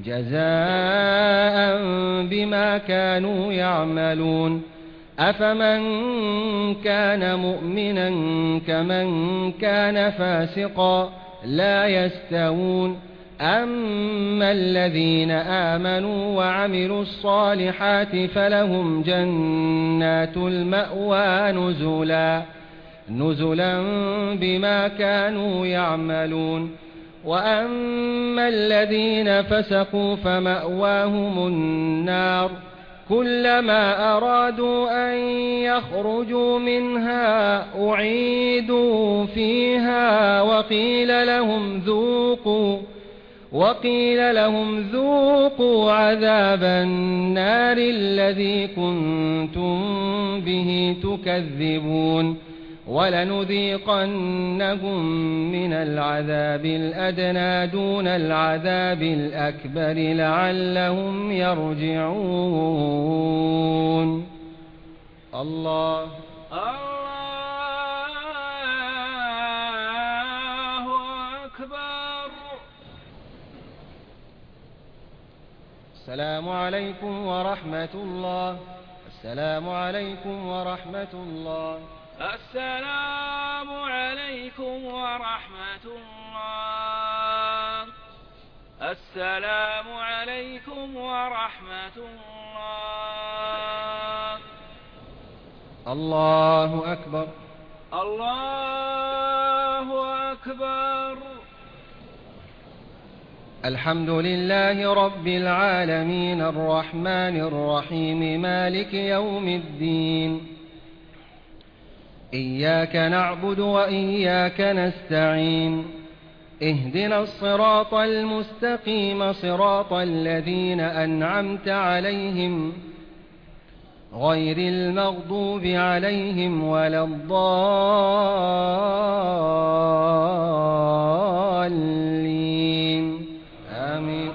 S3: جزاء بما كانوا يعملون أفمن كان مؤمنا كمن كان فاسقا لا يستوون أما الذين آمنوا وعملوا الصالحات فلهم جنات المأوى نزلا نزلا بما كانوا يعملون وأما الذين فسقوا فمأواهم النار كلما أرادوا أن يخرجوا منها أعيدوا فيها وقيل لهم ذوقوا وقيل لهم ذوقوا عذاب النار الذي كنتم به تكذبون ولنذيقنهم من العذاب الأدنى دون العذاب الأكبر لعلهم يرجعون. الله
S1: الله أكبر.
S3: السلام عليكم ورحمة الله. السلام عليكم ورحمة الله.
S1: السلام عليكم ورحمة الله. السلام عليكم ورحمة الله.
S3: الله أكبر.
S1: الله أكبر.
S3: الحمد لله رب العالمين الرحمن الرحيم مالك يوم الدين إياك نعبد وإياك نستعين اهدنا الصراط المستقيم صراط الذين أنعمت عليهم غير المغضوب عليهم ولا الضالين آمين.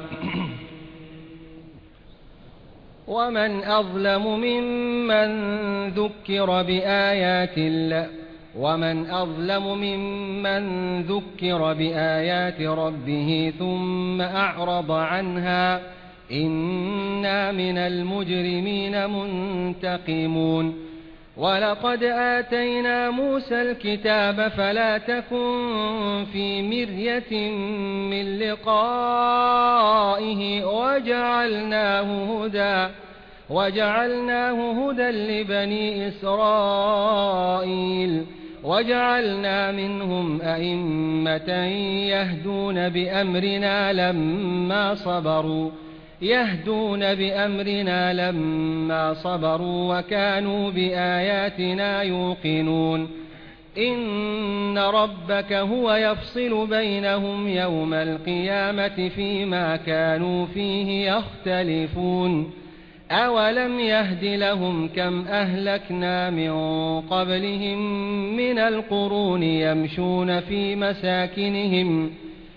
S3: ومن أظلم ممن ذكر بآيات الله ومن أظلم ممن ذكر بآيات ربه ثم أعرض عنها إنا من المجرمين منتقمون. ولقد آتينا موسى الكتاب فلا تكن في مرية من لقائه وجعلناه هدى وجعلناه هدى لبني إسرائيل وجعلنا منهم أئمة يهدون بأمرنا لما صبروا يهدون بأمرنا لما صبروا وكانوا بآياتنا يوقنون. إن ربك هو يفصل بينهم يوم القيامة فيما كانوا فيه يختلفون. أولم يهد لهم كم أهلكنا من قبلهم من القرون يمشون في مساكنهم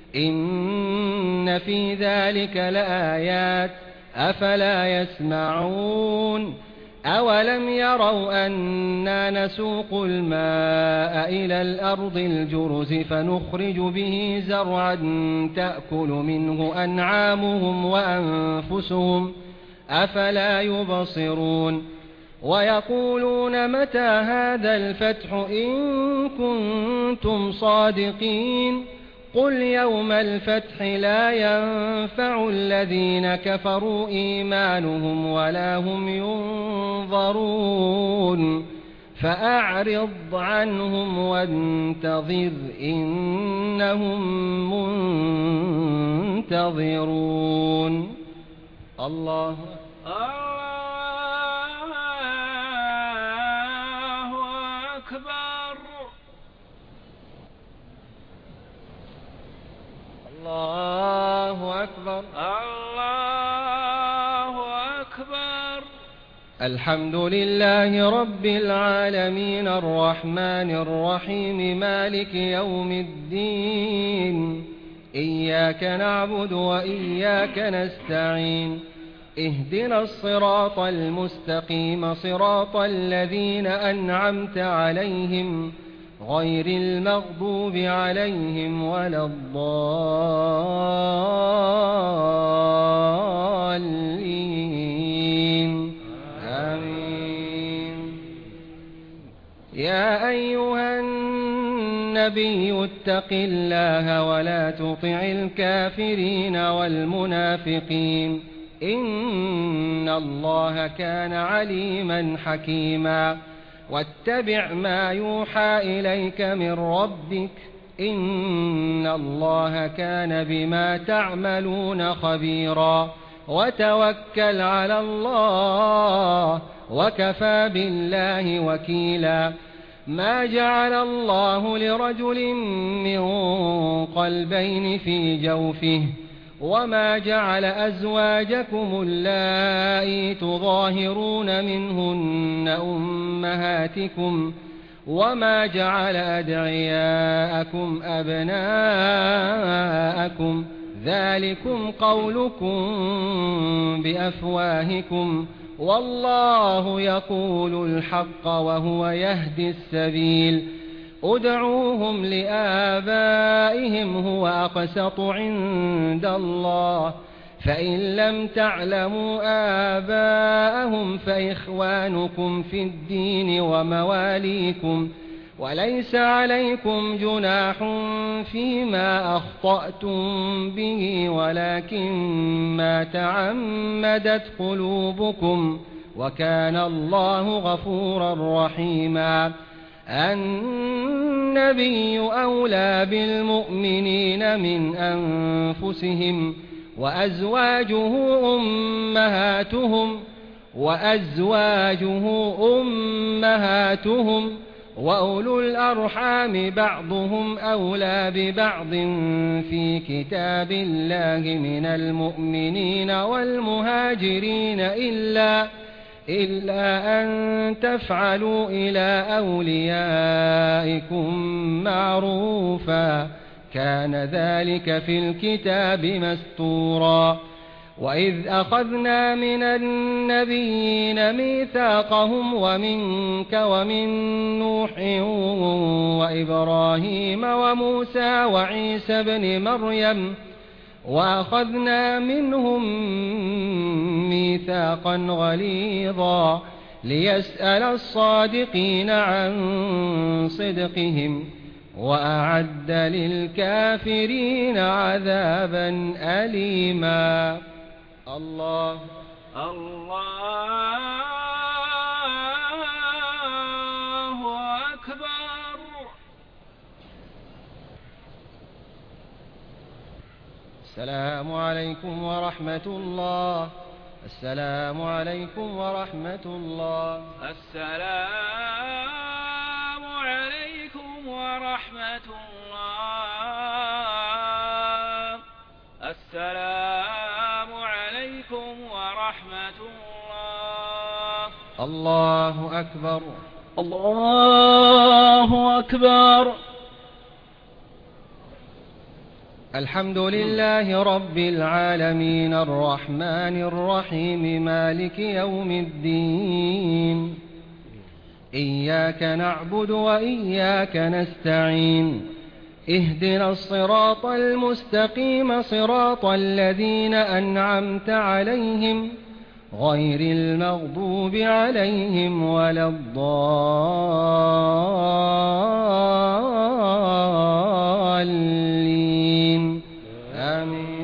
S3: إن في ذلك لآيات أفلا يسمعون. أولم يروا أنا نسوق الماء إلى الأرض الجرز فنخرج به زرعا تأكل منه أنعامهم وأنفسهم أفلا يبصرون. ويقولون متى هذا الفتح إن كنتم صادقين قل يوم الفتح لا ينفع الذين كفروا إيمانهم ولا هم ينظرون فأعرض عنهم وانتظر إنهم منتظرون. الله
S1: الله أكبر.
S3: الحمد لله رب العالمين الرحمن الرحيم مالك يوم الدين إياك نعبد وإياك نستعين اهدنا الصراط المستقيم صراط الذين أنعمت عليهم غير المغضوب عليهم ولا الضالين آمين. يا أيها النبي اتق الله ولا تطع الكافرين والمنافقين إن الله كان عليما حكيما واتبع ما يوحى إليك من ربك إن الله كان بما تعملون خبيرا وتوكل على الله وكفى بالله وكيلا ما جعل الله لرجل من قلبين في جوفه وما جعل أزواجكم اللائي تظاهرون منهن أمهاتكم وما جعل أدعياءكم أبناءكم ذلكم قولكم بأفواهكم والله يقول الحق وهو يهدي السبيل ادعوهم لآبائهم هو أقسط عند الله فإن لم تعلموا آباءهم فإخوانكم في الدين ومواليكم وليس عليكم جناح فيما أخطأتم به ولكن ما تعمدت قلوبكم وكان الله غفورا رحيما النبي أولى بالمؤمنين من أنفسهم وأزواجه أمهاتهم وأزواجه أمهاتهم وأولو الأرحام بعضهم أولى ببعض في كتاب الله من المؤمنين والمهاجرين إلا إلا أن تفعلوا إلى أوليائكم معروفا كان ذلك في الكتاب مستورا وإذ أخذنا من النبيين ميثاقهم ومنك ومن نوح وإبراهيم وموسى وعيسى بن مريم وأخذنا منهم ميثاقا غليظا ليسأل الصادقين عن صدقهم وأعد للكافرين عذابا أليما. الله
S1: الله أكبر.
S3: السلام عليكم ورحمة الله. السلام عليكم ورحمة الله.
S1: السلام عليكم ورحمة الله. السلام عليكم ورحمة الله.
S3: الله أكبر.
S1: الله أكبر.
S3: الحمد لله رب العالمين الرحمن الرحيم مالك يوم الدين إياك نعبد وإياك نستعين اهدنا الصراط المستقيم صراط الذين أنعمت عليهم غير المغضوب عليهم ولا الضالين آمين.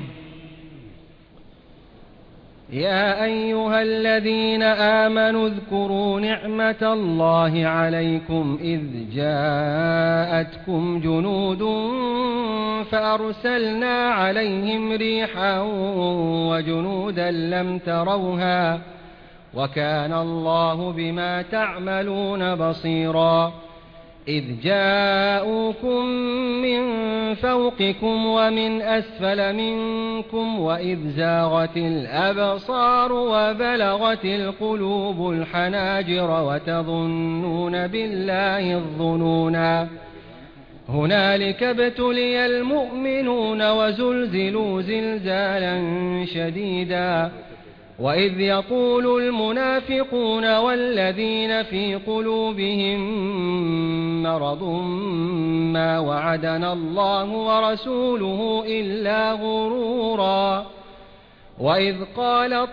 S3: يا أيها الذين آمنوا اذكروا نعمة الله عليكم إذ جاءتكم جنود فأرسلنا عليهم ريحا وجنودا لم تروها وكان الله بما تعملون بصيرا. إذ جاءوكم من فوقكم ومن أسفل منكم وإذ زاغت الأبصار وبلغت القلوب الحناجر وتظنون بالله الظنونا هنالك ابتلي المؤمنون وزلزلوا زلزالا شديدا وإذ يقول المنافقون والذين في قلوبهم مرض ما وعدنا الله ورسوله إلا غرورا وإذ قالت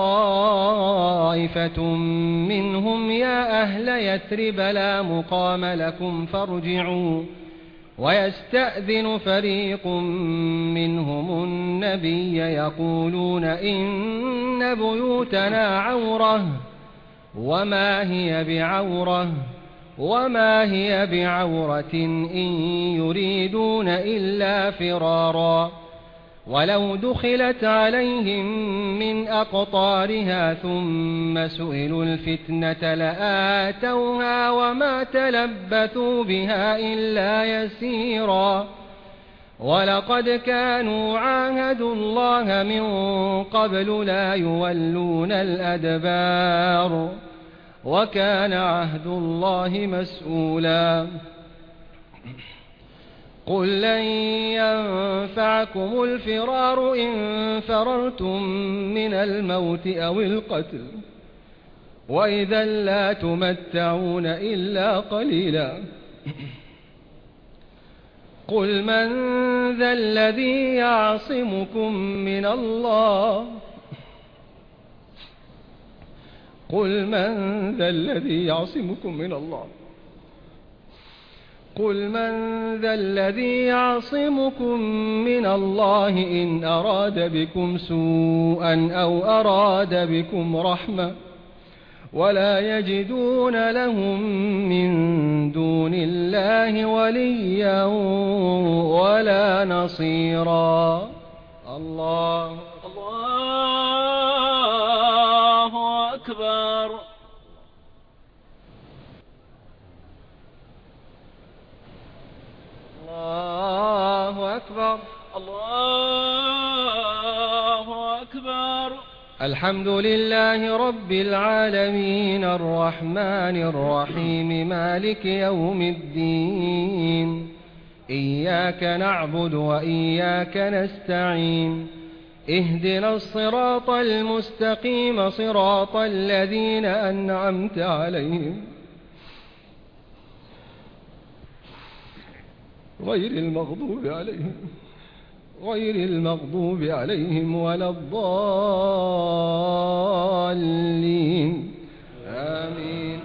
S3: طائفة منهم يا أهل يثرب لا مقام لكم فارجعوا ويستأذن فريق منهم النبي يقولون إن بيوتنا عورة وما هي بعورة وما هي بعورة إن يريدون إلا فرارا ولو دخلت عليهم من أقطارها ثم سئلوا الفتنة لآتوها وما تلبثوا بها إلا يسيرا ولقد كانوا عاهدوا الله من قبل لا يولون الأدبار وكان عهد الله مسؤولا قل لن ينفعكم الفرار إن فررتم من الموت أو القتل وإذا لا تمتعون إلا قليلا قل من ذا الذي يعصمكم من الله قل من ذا الذي يعصمكم من الله قل من ذا الذي يعصمكم من الله إن أراد بكم سوءا أو أراد بكم رحمة ولا يجدون لهم من دون الله وليا ولا نصيرا الله
S1: الله أكبر
S3: الله أكبر
S1: الله أكبر
S3: الحمد لله رب العالمين الرحمن الرحيم مالك يوم الدين إياك نعبد وإياك نستعين اهدنا الصراط المستقيم صراط الذين أنعمت عليهم غير المغضوب عليهم غير المغضوب عليهم ولا الضالين آمين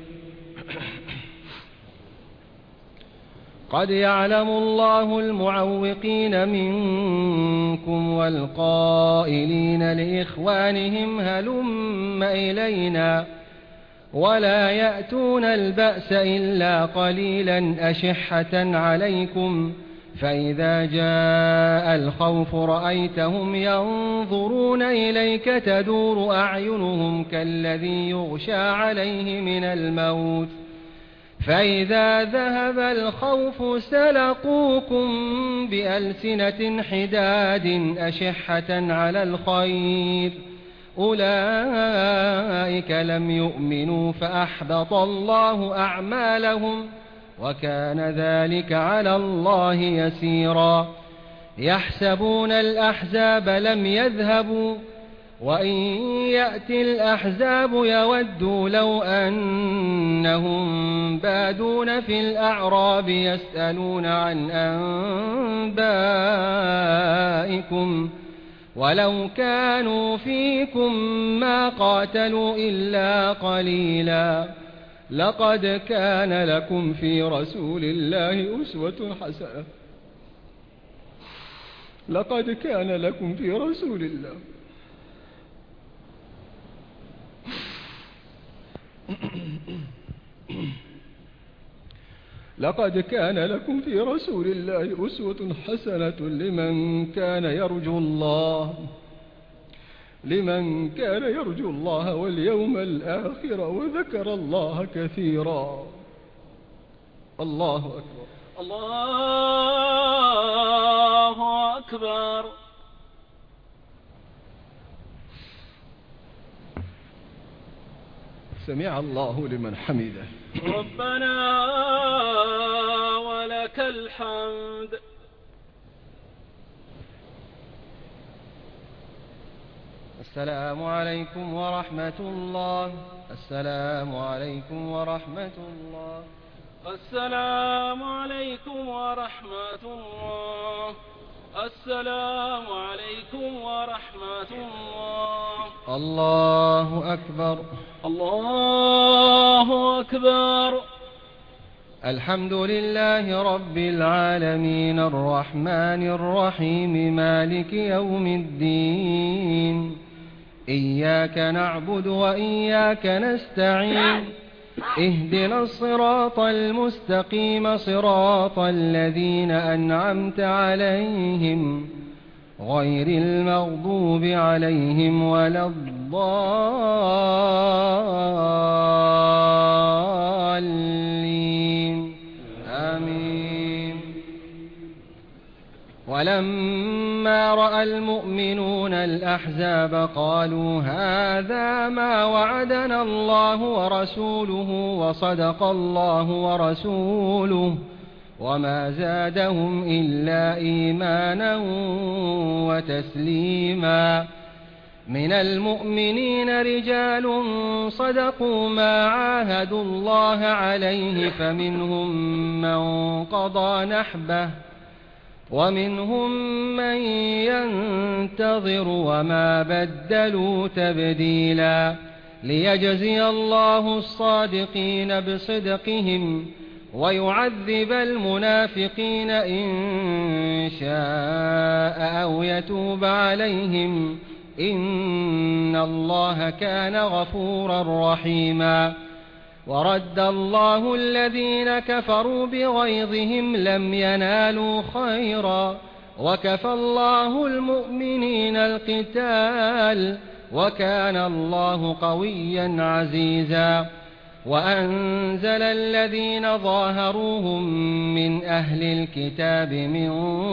S3: قد يعلم الله المعوقين منكم والقائلين لإخوانهم هلم إلينا ولا يأتون البأس إلا قليلا أشحة عليكم فإذا جاء الخوف رأيتهم ينظرون إليك تدور أعينهم كالذي يغشى عليه من الموت فإذا ذهب الخوف سلقوكم بألسنة حداد أشحة على الخير أولئك لم يؤمنوا فأحبط الله أعمالهم وكان ذلك على الله يسيرا يحسبون الأحزاب لم يذهبوا وإن يأتي الأحزاب يودوا لو أنهم بادون في الأعراب يسألون عن أنبائكم ولو كانوا فيكم ما قاتلوا إلا قليلا لقد كان لكم في رسول الله أسوة حسنة لقد كان لكم في رسول الله لقد كان لكم في رسول الله أسوة حسنة لمن كان يرجو الله لمن كان يرجو الله واليوم الآخر وذكر الله كثيرا الله أكبر.
S1: الله أكبر.
S3: سمع الله لمن حمده.
S1: ربنا ولك الحمد.
S4: السلام عليكم ورحمة الله. السلام عليكم ورحمة الله.
S1: السلام عليكم ورحمة الله. السلام عليكم ورحمة الله.
S4: الله أكبر.
S1: الله أكبر.
S4: الحمد لله رب العالمين الرحمن الرحيم مالك يوم الدين. إياك نعبد وإياك نستعين. اهدنا الصراط المستقيم صراط الذين أنعمت عليهم غير المغضوب عليهم ولا الضالين آمين. ولما رأى المؤمنون الأحزاب قالوا هذا ما وعدنا الله ورسوله وصدق الله ورسوله وما زادهم إلا إيمانا وتسليما. من المؤمنين رجال صدقوا ما عاهدوا الله عليه فمنهم من قضى نحبه ومنهم من ينتظر وما بدلوا تبديلا. ليجزي الله الصادقين بصدقهم ويعذب المنافقين إن شاء أو يتوب عليهم إن الله كان غفورا رحيما. ورد الله الذين كفروا بغيظهم لم ينالوا خيرا وكفى الله المؤمنين القتال وكان الله قويا عزيزا. وأنزل الذين ظاهروهم من أهل الكتاب من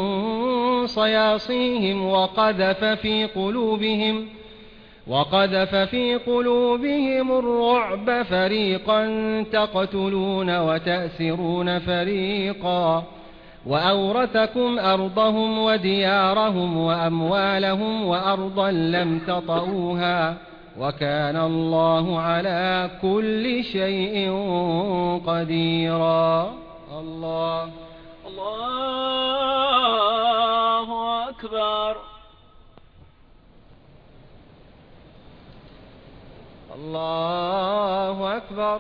S4: صياصيهم وقذف في قلوبهم وقذف في قلوبهم الرعب فريقا تقتلون وتأسرون فريقا. وأورثكم أرضهم وديارهم وأموالهم وأرضا لم تطئوها وكان الله على كل شيء قديرا. الله
S1: الله أكبر.
S4: الله أكبر.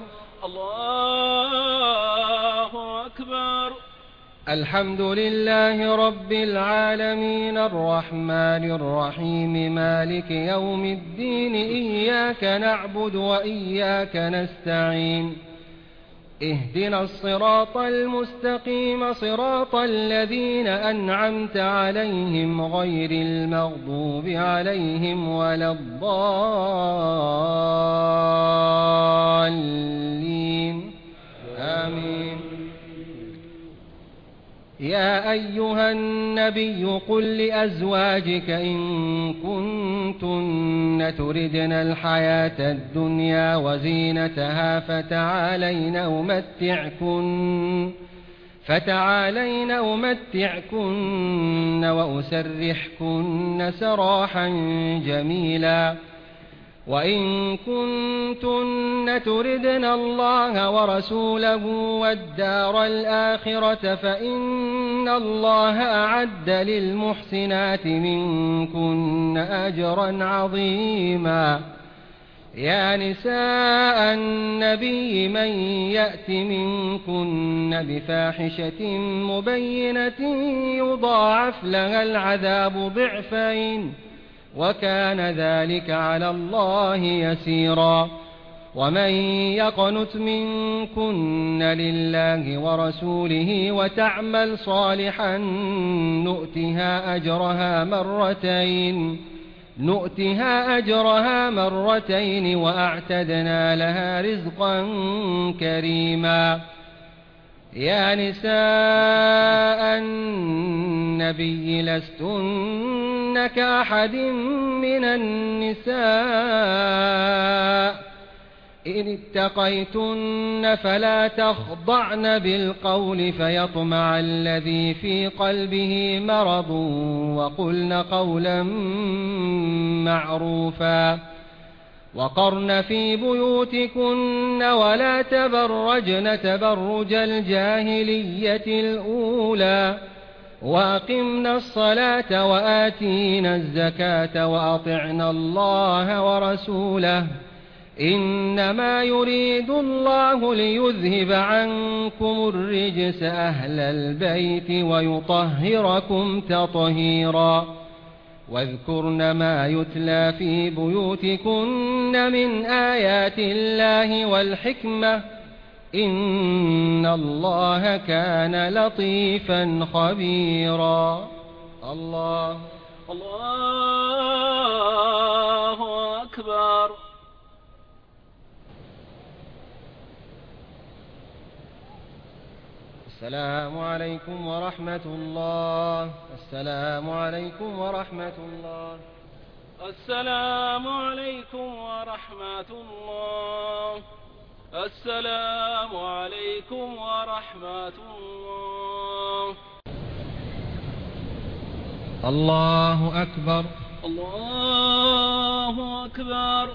S1: الله أكبر.
S4: الحمد لله رب العالمين الرحمن الرحيم مالك يوم الدين. إياك نعبد وإياك نستعين. اهدنا الصراط المستقيم صراط الذين أنعمت عليهم غير المغضوب عليهم ولا الضالين آمين. يا أيها النبي قل لأزواجك إن كنتن تردن الحياة الدنيا وزينتها فتعالين أمتعكن فتعالين أمتعكن وأسرحكن سراحا جميلا. وإن كنتن تردن الله ورسوله والدار الآخرة فإن الله أعد للمحسنات منكن أجرا عظيما. يا نساء النبي من يأت منكن بفاحشة مبينة يضاعف لها العذاب ضعفين وكان ذلك على الله يسيرا. ومن يقنت منكن لله ورسوله وتعمل صالحا نؤتها أجرها مرتين نؤتها أجرها مرتين وأعتدنا لها رزقا كريما. يا نساء النبي لستن كأحد من النساء إن اتقيتن فلا تخضعن بالقول فيطمع الذي في قلبه مرض وقلن قولا معروفا وقرن في بيوتكن ولا تبرجن تبرج الجاهلية الأولى وأقمن الصلاة وآتين الزكاة وأطعن الله ورسوله إنما يريد الله ليذهب عنكم الرجس أهل البيت ويطهركم تطهيرا واذكرن ما يتلى في بيوتكن من آيات الله والحكمة إن الله كان لطيفا خبيرا. الله
S1: الله أكبر.
S4: السلام عليكم ورحمة الله. السلام عليكم ورحمة الله.
S1: السلام عليكم ورحمة الله. السلام عليكم ورحمة الله.
S4: الله أكبر.
S1: الله أكبر.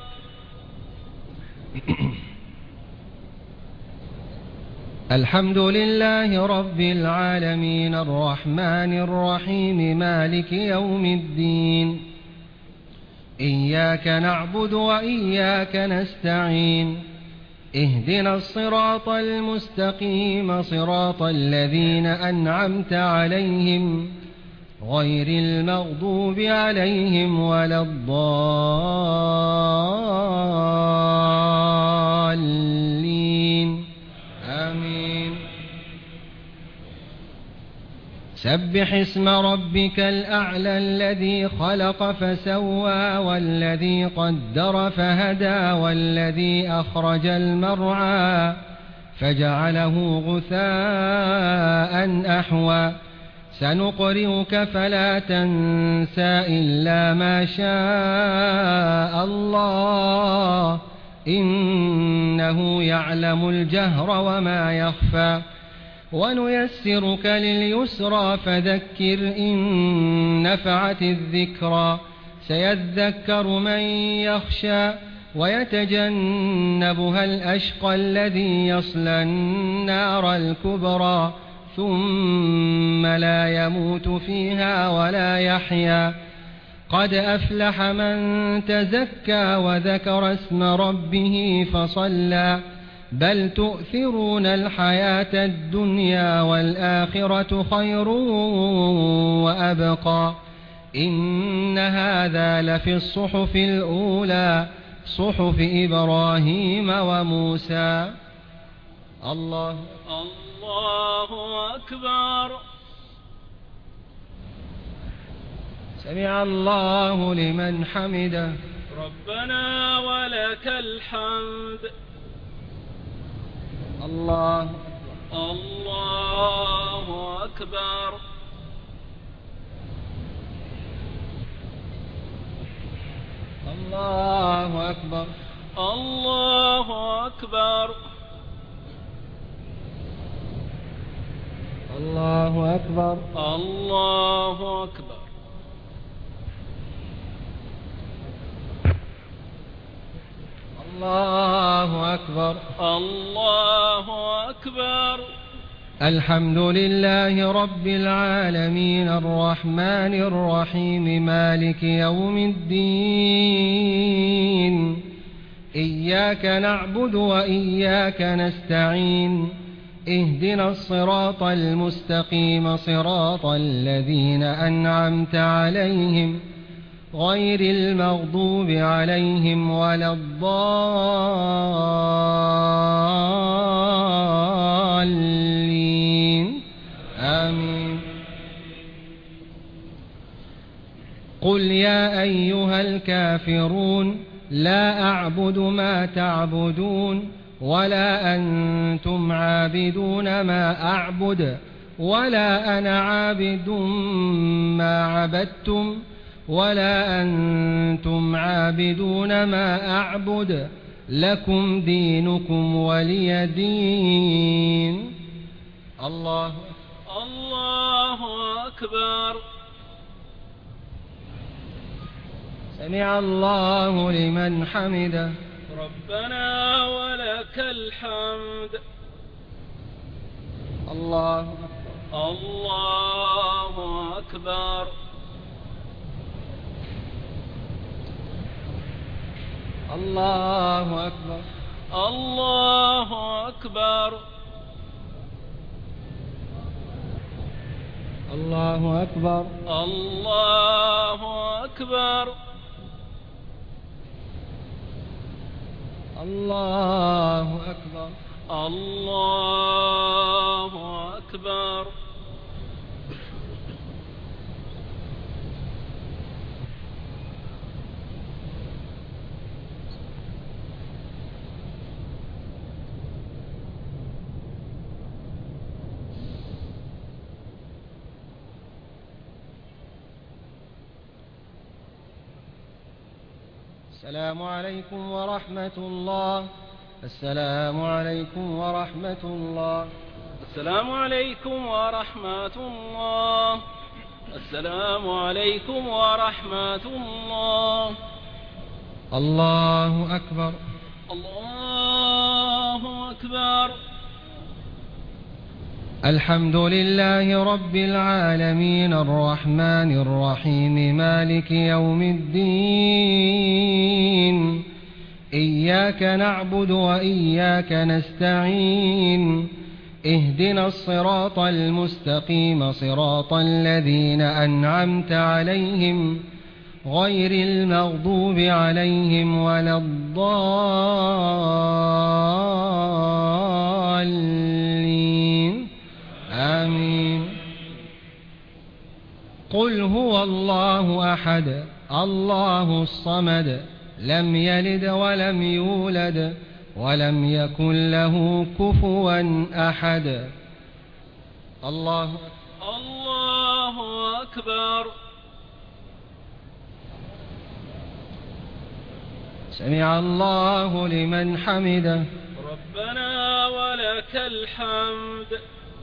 S4: الحمد لله رب العالمين الرحمن الرحيم مالك يوم الدين إياك نعبد وإياك نستعين اهدنا الصراط المستقيم صراط الذين أنعمت عليهم غير المغضوب عليهم ولا الضالين آمين. سبح اسم ربك الأعلى الذي خلق فسوى والذي قدر فهدى والذي أخرج المرعى فجعله غثاء أحوى سنقرئك فلا تنسى إلا ما شاء الله إنه يعلم الجهر وما يخفى ونيسرك لليسرى فذكر إن نفعت الذكرى سيذكر من يخشى ويتجنبها الأشقى الذي يصلى النار الكبرى ثم لا يموت فيها ولا يحيا قد أفلح من تزكى وذكر اسم ربه فصلى بل تؤثرون الحياة الدنيا والآخرة خير وأبقى إن هذا لفي الصحف الأولى صحف إبراهيم وموسى. الله
S1: الله أكبر.
S4: سمع الله لمن حمده.
S1: ربنا ولك الحمد.
S4: الله
S1: الله أكبر.
S4: الله أكبر.
S1: الله أكبر.
S4: الله أكبر.
S1: الله أكبر.
S4: الله أكبر.
S1: الله أكبر.
S4: الحمد لله رب العالمين الرحمن الرحيم مالك يوم الدين إياك نعبد وإياك نستعين اهدنا الصراط المستقيم صراط الذين أنعمت عليهم غير المغضوب عليهم ولا الضالين آمين. قل يا أيها الكافرون لا أعبد ما تعبدون ولا أنتم عابدون ما أعبد ولا أنا عابد ما عبدتم ولا أنتم عابدون ما أعبد لكم دينكم ولي دين. الله
S1: الله أكبر.
S4: سمع الله لمن حمده.
S1: ربنا ولك الحمد.
S4: الله
S1: الله أكبر.
S4: الله أكبر.
S1: الله أكبر.
S4: الله أكبر.
S1: الله أكبر.
S4: الله أكبر.
S1: الله أكبر.
S4: السلام عليكم ورحمة الله. السلام عليكم ورحمة الله.
S1: السلام عليكم ورحمة الله. السلام عليكم ورحمة الله.
S4: الله أكبر.
S1: الله أكبر.
S4: الحمد لله رب العالمين الرحمن الرحيم مالك يوم الدين. إياك نعبد وإياك نستعين. اهدنا الصراط المستقيم صراط الذين أنعمت عليهم غير المغضوب عليهم ولا الضالين. آمين. قل هو الله أحد الله الصمد لم يلد ولم يولد ولم يكن له كفوا أحد. الله
S1: الله أكبر.
S4: سمع الله لمن حمده.
S1: ربنا ولك الحمد.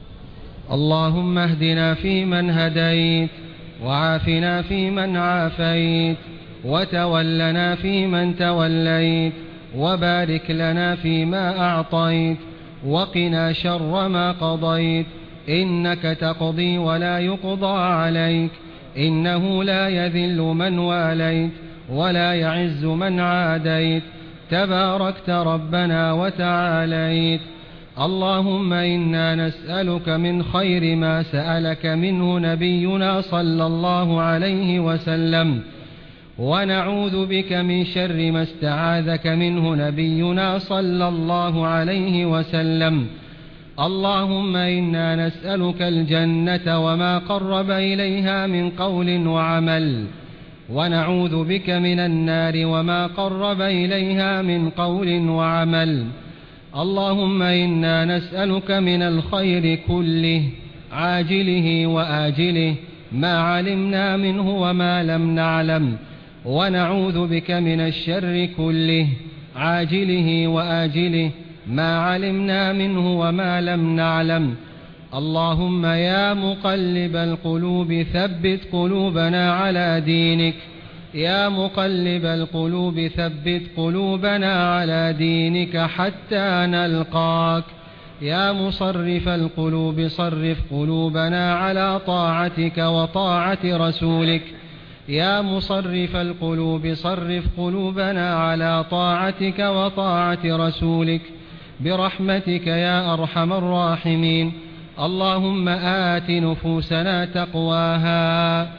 S4: اللهم اهدنا فيمن هديت وعافنا فيمن عافيت وتولنا فيمن توليت وبارك لنا فيما أعطيت وقنا شر ما قضيت. إنك تقضي ولا يقضى عليك. إنه لا يذل من واليت ولا يعز من عاديت. تباركت ربنا وتعاليت. اللهم إنا نسألك من خير ما سألك منه نبينا صلى الله عليه وسلم ونعوذ بك من شر ما استعاذك منه نبينا صلى الله عليه وسلم. اللهم إنا نسألك الجنة وما قرب إليها من قول وعمل ونعوذ بك من النار وما قرب إليها من قول وعمل. اللهم إنا نسألك من الخير كله عاجله وآجله ما علمنا منه وما لم نعلم ونعوذ بك من الشر كله عاجله وآجله ما علمنا منه وما لم نعلم. اللهم يا مقلب القلوب ثبت قلوبنا على دينك. يا مقلب القلوب ثبت قلوبنا على دينك حتى نلقاك. يا مصرف القلوب صرف قلوبنا على طاعتك وطاعة رسولك. يا مصرف القلوب صرف قلوبنا على طاعتك وطاعة رسولك برحمتك يا أرحم الراحمين. اللهم آت نفوسنا تقواها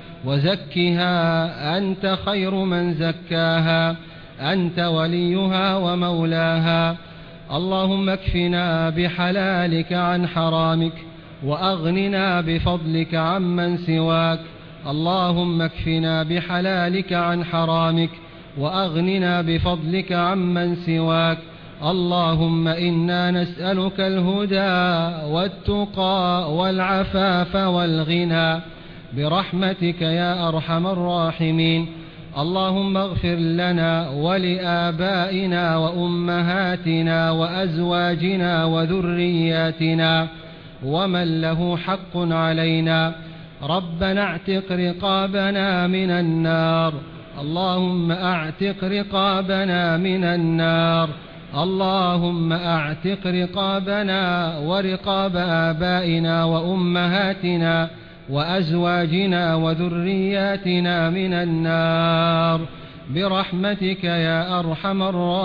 S4: وزكها أنت خير من زكاها أنت وليها ومولاها. اللهم اكفنا بحلالك عن حرامك وأغننا بفضلك عمن سواك. اللهم اكفنا بحلالك عن حرامك وأغننا بفضلك عمن سواك. اللهم إنا نسألك الهدى والتقى والعفاف والغنى برحمتك يا أرحم الراحمين. اللهم اغفر لنا ولآبائنا وأمهاتنا وأزواجنا وذرياتنا ومن له حق علينا. ربنا اعتق رقابنا من النار. اللهم اعتق رقابنا من النار. اللهم اعتق رقابنا ورقاب آبائنا وأمهاتنا وأزواجنا وذرياتنا من النار برحمتك يا أرحم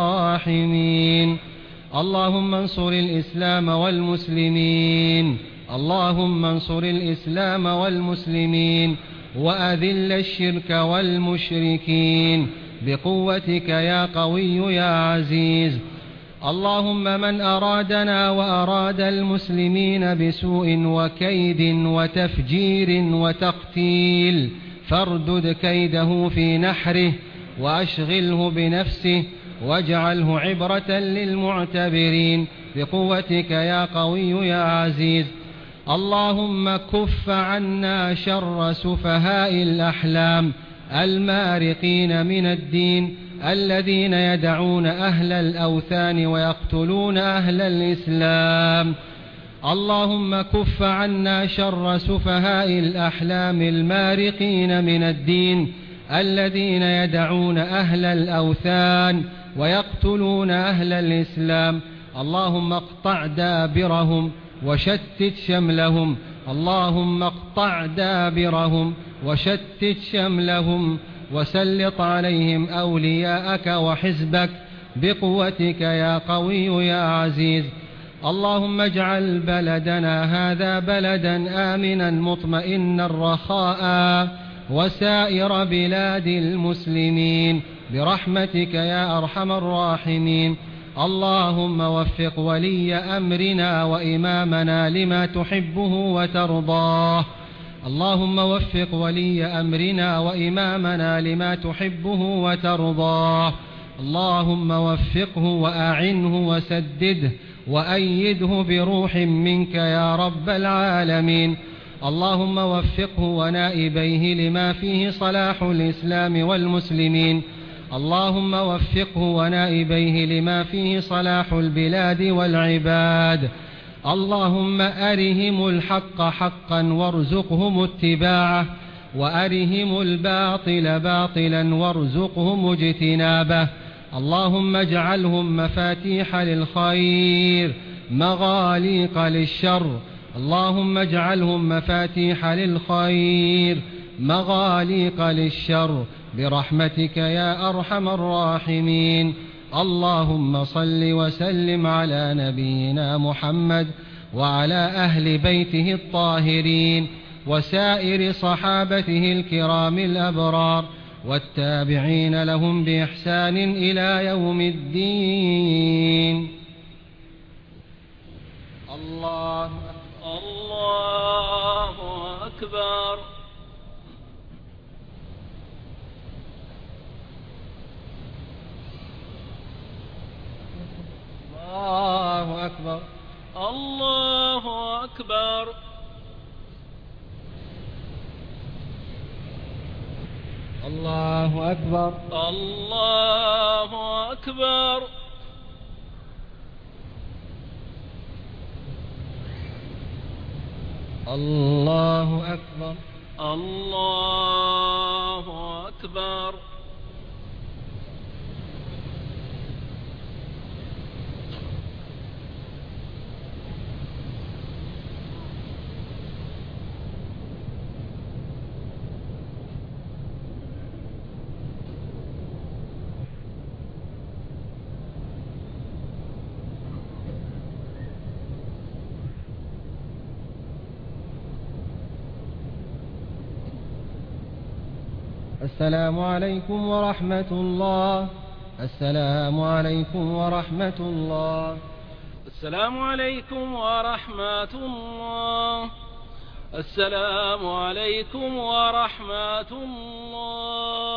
S4: الراحمين. اللهم انصر الإسلام والمسلمين. اللهم انصر الإسلام والمسلمين وأذل الشرك والمشركين بقوتك يا قوي يا عزيز. اللهم من أرادنا وأراد المسلمين بسوء وكيد وتفجير وتقتيل فاردد كيده في نحره وأشغله بنفسه واجعله عبرة للمعتبرين بقوتك يا قوي يا عزيز. اللهم كف عنا شر سفهاء الأحلام المارقين من الدين الذين يدعون أهل الأوثان ويقتلون أهل الإسلام. اللهم كف عنا شر سفهاء الأحلام المارقين من الدين الذين يدعون أهل الأوثان ويقتلون أهل الإسلام. اللهم اقطع دابرهم وشتت شملهم. اللهم اقطع دابرهم وشتت شملهم وسلط عليهم أولياءك وحزبك بقوتك يا قوي يا عزيز. اللهم اجعل بلدنا هذا بلدا آمنا مطمئنا رخاء وسائر بلاد المسلمين برحمتك يا أرحم الراحمين. اللهم وفق ولي أمرنا وإمامنا لما تحبه وترضاه. اللهم وفق ولي أمرنا وإمامنا لما تحبه وترضاه. اللهم وفقه وأعنه وسدده وأيده بروح منك يا رب العالمين. اللهم وفقه ونائبيه لما فيه صلاح الإسلام والمسلمين. اللهم وفقه ونائبيه لما فيه صلاح البلاد والعباد. اللهم أرهم الحق حقا وارزقهم اتباعه وأرهم الباطل باطلا وارزقهم اجتنابه. اللهم اجعلهم مفاتيح للخير مغاليق للشر. اللهم اجعلهم مفاتيح للخير مغاليق للشر برحمتك يا أرحم الراحمين. اللهم صل وسلم على نبينا محمد وعلى أهل بيته الطاهرين وسائر صحابته الكرام الأبرار والتابعين لهم بإحسان إلى يوم الدين. الله
S1: الله أكبر.
S4: الله أكبر.
S1: الله أكبر.
S4: الله أكبر.
S1: الله أكبر.
S4: الله أكبر.
S1: الله أكبر.
S4: السلام عليكم ورحمة الله. السلام عليكم ورحمة الله.
S1: السلام عليكم ورحمة الله. السلام عليكم ورحمة الله.